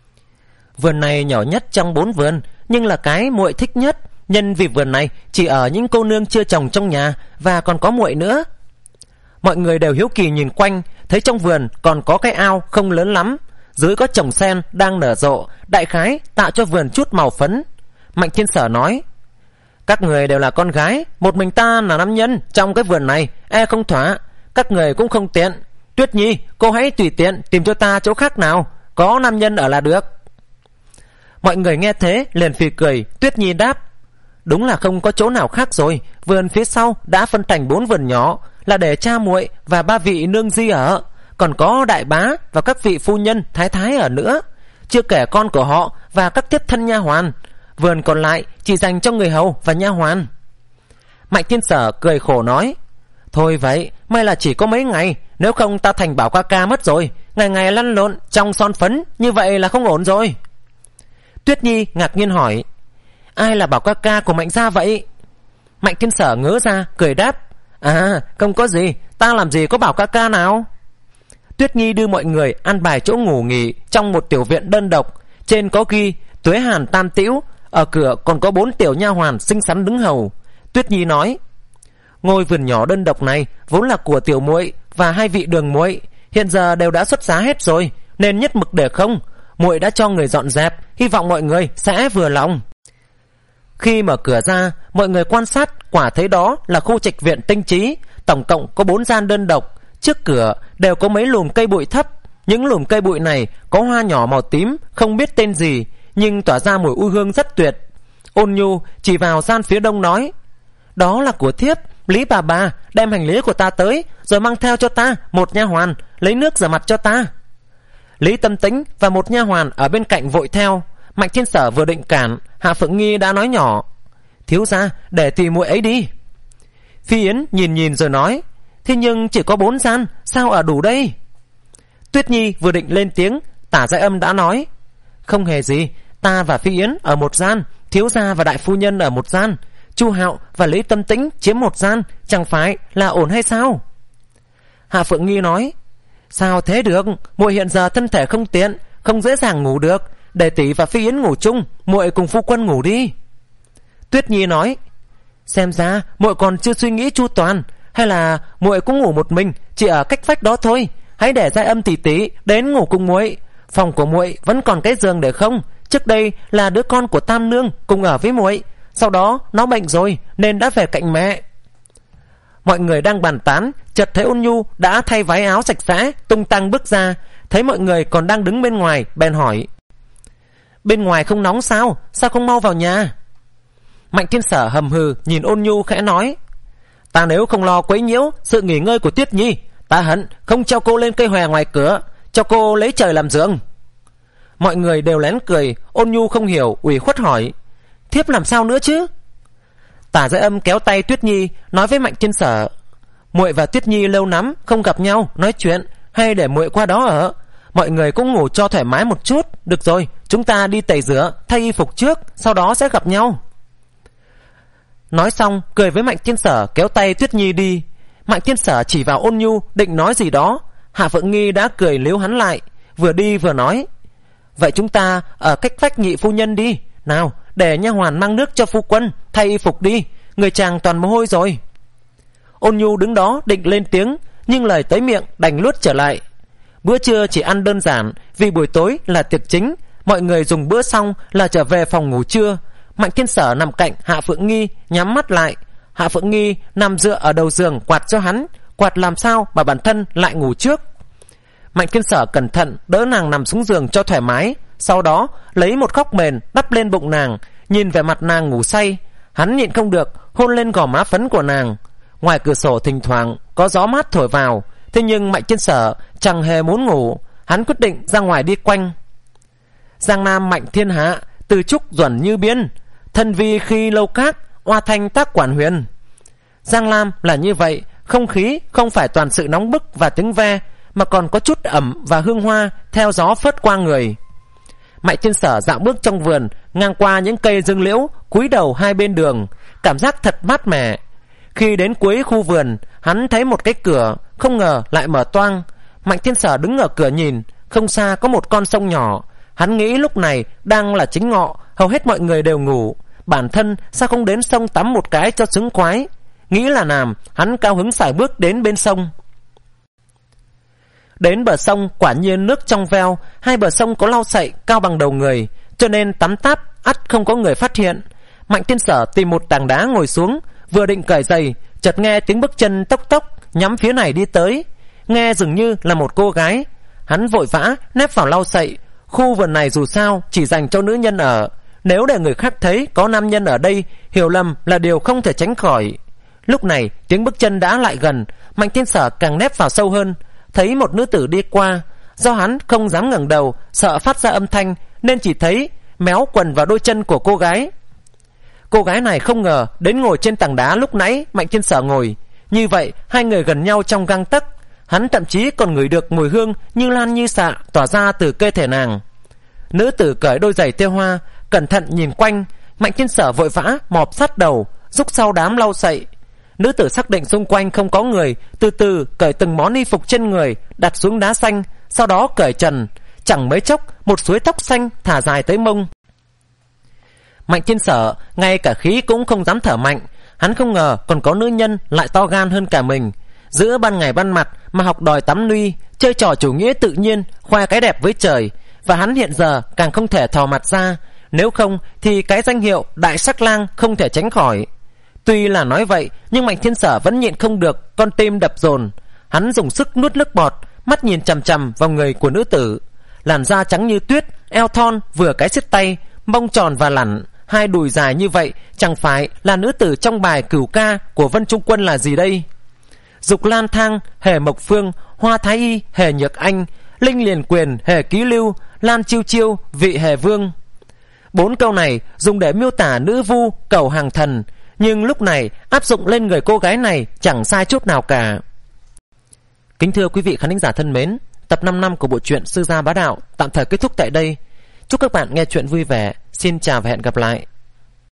Speaker 1: Vườn này nhỏ nhất trong bốn vườn, nhưng là cái muội thích nhất, nhân vì vườn này chỉ ở những cô nương chưa chồng trong nhà, và còn có muội nữa. Mọi người đều hiếu kỳ nhìn quanh, thấy trong vườn còn có cái ao không lớn lắm, dưới có trồng sen đang nở rộ, đại khái tạo cho vườn chút màu phấn. Mạnh Thiên Sở nói: các người đều là con gái, một mình ta là nam nhân trong cái vườn này e không thỏa, các người cũng không tiện. Tuyết Nhi, cô hãy tùy tiện tìm cho ta chỗ khác nào có nam nhân ở là được. Mọi người nghe thế liền phì cười. Tuyết Nhi đáp: đúng là không có chỗ nào khác rồi, vườn phía sau đã phân thành bốn vườn nhỏ, là để cha muội và ba vị nương di ở, còn có đại bá và các vị phu nhân thái thái ở nữa, chưa kể con của họ và các tiếp thân nha hoàn. Vườn còn lại chỉ dành cho người hầu và nha hoàn. Mạnh Thiên Sở cười khổ nói: thôi vậy, may là chỉ có mấy ngày, nếu không ta thành Bảo ca ca mất rồi, ngày ngày lăn lộn trong son phấn, như vậy là không ổn rồi. Tuyết Nhi ngạc nhiên hỏi: ai là Bảo ca ca của Mạnh gia vậy? Mạnh Thiên Sở ngớ ra cười đáp: à, không có gì, ta làm gì có Bảo ca ca nào. Tuyết Nhi đưa mọi người ăn bài chỗ ngủ nghỉ trong một tiểu viện đơn độc, trên có ghi Tuế Hàn Tam Tĩu, ở cửa còn có bốn tiểu nha hoàn xinh xắn đứng hầu. Tuyết Nhi nói: ngôi vườn nhỏ đơn độc này vốn là của tiểu muội và hai vị đường muội, hiện giờ đều đã xuất giá hết rồi, nên nhất mực để không. Muội đã cho người dọn dẹp, hy vọng mọi người sẽ vừa lòng. Khi mở cửa ra, mọi người quan sát, quả thấy đó là khu trạch viện tinh trí, tổng cộng có bốn gian đơn độc. Trước cửa đều có mấy lùm cây bụi thấp, những lùm cây bụi này có hoa nhỏ màu tím, không biết tên gì, nhưng tỏa ra mùi u hương rất tuyệt. Ôn Nhu chỉ vào gian phía đông nói: đó là của thiếp. Lý bà bà đem hành lý của ta tới, rồi mang theo cho ta một nha hoàn lấy nước rửa mặt cho ta. Lý Tâm Tĩnh và một nha hoàn ở bên cạnh vội theo. Mạnh Thiên Sở vừa định cản, Hạ Phượng Nghi đã nói nhỏ: thiếu gia, để tùy muội ấy đi. Phi Yến nhìn nhìn rồi nói: thế nhưng chỉ có bốn gian, sao ở đủ đây? Tuyết Nhi vừa định lên tiếng, Tả Giai Âm đã nói: không hề gì, ta và Phi Yến ở một gian, thiếu gia và đại phu nhân ở một gian, Chu Hạo và Lý Tâm Tĩnh chiếm một gian, chẳng phải là ổn hay sao? Hạ Phượng Nghi nói: sao thế được, muội hiện giờ thân thể không tiện, không dễ dàng ngủ được, để tỷ và Phi Yến ngủ chung, muội cùng phu quân ngủ đi. Tuyết Nhi nói: xem ra muội còn chưa suy nghĩ chu toàn, hay là muội cũng ngủ một mình, chỉ ở cách vách đó thôi. Hãy để Giai Âm tỷ tỷ đến ngủ cùng muội. Phòng của muội vẫn còn cái giường để không, trước đây là đứa con của Tam nương cùng ở với muội, sau đó nó bệnh rồi nên đã về cạnh mẹ. Mọi người đang bàn tán, chợt thấy Ôn Nhu đã thay váy áo sạch sẽ, tung tăng bước ra, thấy mọi người còn đang đứng bên ngoài, bèn hỏi: bên ngoài không nóng sao, sao không mau vào nhà? Mạnh Thiên Sở hầm hừ nhìn Ôn Nhu khẽ nói: ta nếu không lo quấy nhiễu sự nghỉ ngơi của Tuyết Nhi, ta hận không treo cô lên cây hòe ngoài cửa, cho cô lấy trời làm giường. Mọi người đều lén cười. Ôn Nhu không hiểu, ủy khuất hỏi: thiếp làm sao nữa chứ? Tả Giai Âm kéo tay Tuyết Nhi nói với Mạnh Thiên Sở: muội và Tuyết Nhi lâu lắm không gặp nhau nói chuyện, hay để muội qua đó ở, mọi người cũng ngủ cho thoải mái một chút. Được rồi, chúng ta đi tẩy rửa thay y phục trước, sau đó sẽ gặp nhau. Nói xong cười với Mạnh Thiên Sở, kéo tay Tuyết Nhi đi. Mạnh Thiên Sở chỉ vào Ôn Nhu định nói gì đó, Hạ Phượng Nghi đã cười líu hắn lại, vừa đi vừa nói: vậy chúng ta ở cách vách nhị phu nhân đi, nào để nha hoàn mang nước cho phu quân thay y phục đi, người chàng toàn mồ hôi rồi. Ôn Nhu đứng đó định lên tiếng, nhưng lời tới miệng đành nuốt trở lại. Bữa trưa chỉ ăn đơn giản, vì buổi tối là tiệc chính, mọi người dùng bữa xong là trở về phòng ngủ trưa. Mạnh Thiên Sở nằm cạnh Hạ Phượng Nghi, nhắm mắt lại. Hạ Phượng Nghi nằm dựa ở đầu giường quạt cho hắn, quạt làm sao mà bản thân lại ngủ trước. Mạnh Thiên Sở cẩn thận đỡ nàng nằm xuống giường cho thoải mái, sau đó lấy một khóc mền đắp lên bụng nàng. Nhìn về mặt nàng ngủ say, hắn nhịn không được hôn lên gò má phấn của nàng. Ngoài cửa sổ thỉnh thoảng có gió mát thổi vào, thế nhưng Mạnh Thiên Sở chẳng hề muốn ngủ. Hắn quyết định ra ngoài đi quanh. Giang Nam mạnh thiên hạ, từ trúc duẩn như biên, thân vi khi lâu các, oa thanh tác quản huyền. Giang Nam là như vậy, không khí không phải toàn sự nóng bức và tiếng ve, mà còn có chút ẩm và hương hoa theo gió phớt qua người. Mạnh Thiên Sở dạo bước trong vườn, ngang qua những cây dương liễu cúi đầu hai bên đường, cảm giác thật mát mẻ. Khi đến cuối khu vườn, hắn thấy một cái cửa, không ngờ lại mở toang. Mạnh Thiên Sở đứng ở cửa nhìn, không xa có một con sông nhỏ. Hắn nghĩ lúc này đang là chính ngọ, hầu hết mọi người đều ngủ, bản thân sao không đến sông tắm một cái cho sướng khoái. Nghĩ là làm, hắn cao hứng sải bước đến bên sông. Đến bờ sông quả nhiên nước trong veo, hai bờ sông có lau sậy cao bằng đầu người, cho nên tắm táp ắt không có người phát hiện. Mạnh Thiên Sở tìm một tảng đá ngồi xuống, vừa định cởi giày, chợt nghe tiếng bước chân tốc tốc nhắm phía này đi tới, nghe dường như là một cô gái. Hắn vội vã nép vào lau sậy. Khu vườn này dù sao chỉ dành cho nữ nhân ở, nếu để người khác thấy có nam nhân ở đây, hiểu lầm là điều không thể tránh khỏi. Lúc này tiếng bước chân đã lại gần, Mạnh Thiên Sở càng nép vào sâu hơn. Thấy một nữ tử đi qua, do hắn không dám ngẩng đầu, sợ phát ra âm thanh, nên chỉ thấy méo quần vào đôi chân của cô gái. Cô gái này không ngờ đến ngồi trên tảng đá lúc nãy Mạnh Thiên Sở ngồi. Như vậy hai người gần nhau trong gang tấc. Hắn thậm chí còn ngửi được mùi hương như lan như xạ tỏa ra từ cơ thể nàng. Nữ tử cởi đôi giày tơ hoa, cẩn thận nhìn quanh. Mạnh Thiên Sở vội vã mọp sát đầu, rúc sau đám lau sậy. Nữ tử xác định xung quanh không có người, từ từ cởi từng món y phục trên người, đặt xuống đá xanh, sau đó cởi trần. Chẳng mấy chốc một suối tóc xanh thả dài tới mông. Mạnh Thiên Sở ngay cả khí cũng không dám thở mạnh. Hắn không ngờ còn có nữ nhân lại to gan hơn cả mình. Giữa ban ngày ban mặt mà học đòi tắm nuy, chơi trò chủ nghĩa tự nhiên, khoe cái đẹp với trời. Và hắn hiện giờ càng không thể thò mặt ra, nếu không thì cái danh hiệu đại sắc lang không thể tránh khỏi. Tuy là nói vậy, nhưng Mạnh Thiên Sở vẫn nhịn không được, con tim đập dồn. Hắn dùng sức nuốt nước bọt, mắt nhìn chằm chằm vào người của nữ tử. Làn da trắng như tuyết, eo thon vừa cái xiết tay, mông tròn và lẳng, hai đùi dài như vậy, chẳng phải là nữ tử trong bài cửu ca của Vân Trung Quân là gì đây? Dục Lan Thang hề Mộc Phương, Hoa Thái Y hề Nhược Anh, Linh Liền Quyền hề Ký Lưu, Lan Chiêu Chiêu vị hề Vương. Bốn câu này dùng để miêu tả nữ vu cầu hàng thần, nhưng lúc này áp dụng lên người cô gái này chẳng sai chút nào cả. Kính thưa quý vị khán thính giả thân mến, tập năm năm của bộ truyện Sư Gia Bá Đạo tạm thời kết thúc tại đây. Chúc các bạn nghe chuyện vui vẻ. Xin chào và hẹn gặp lại.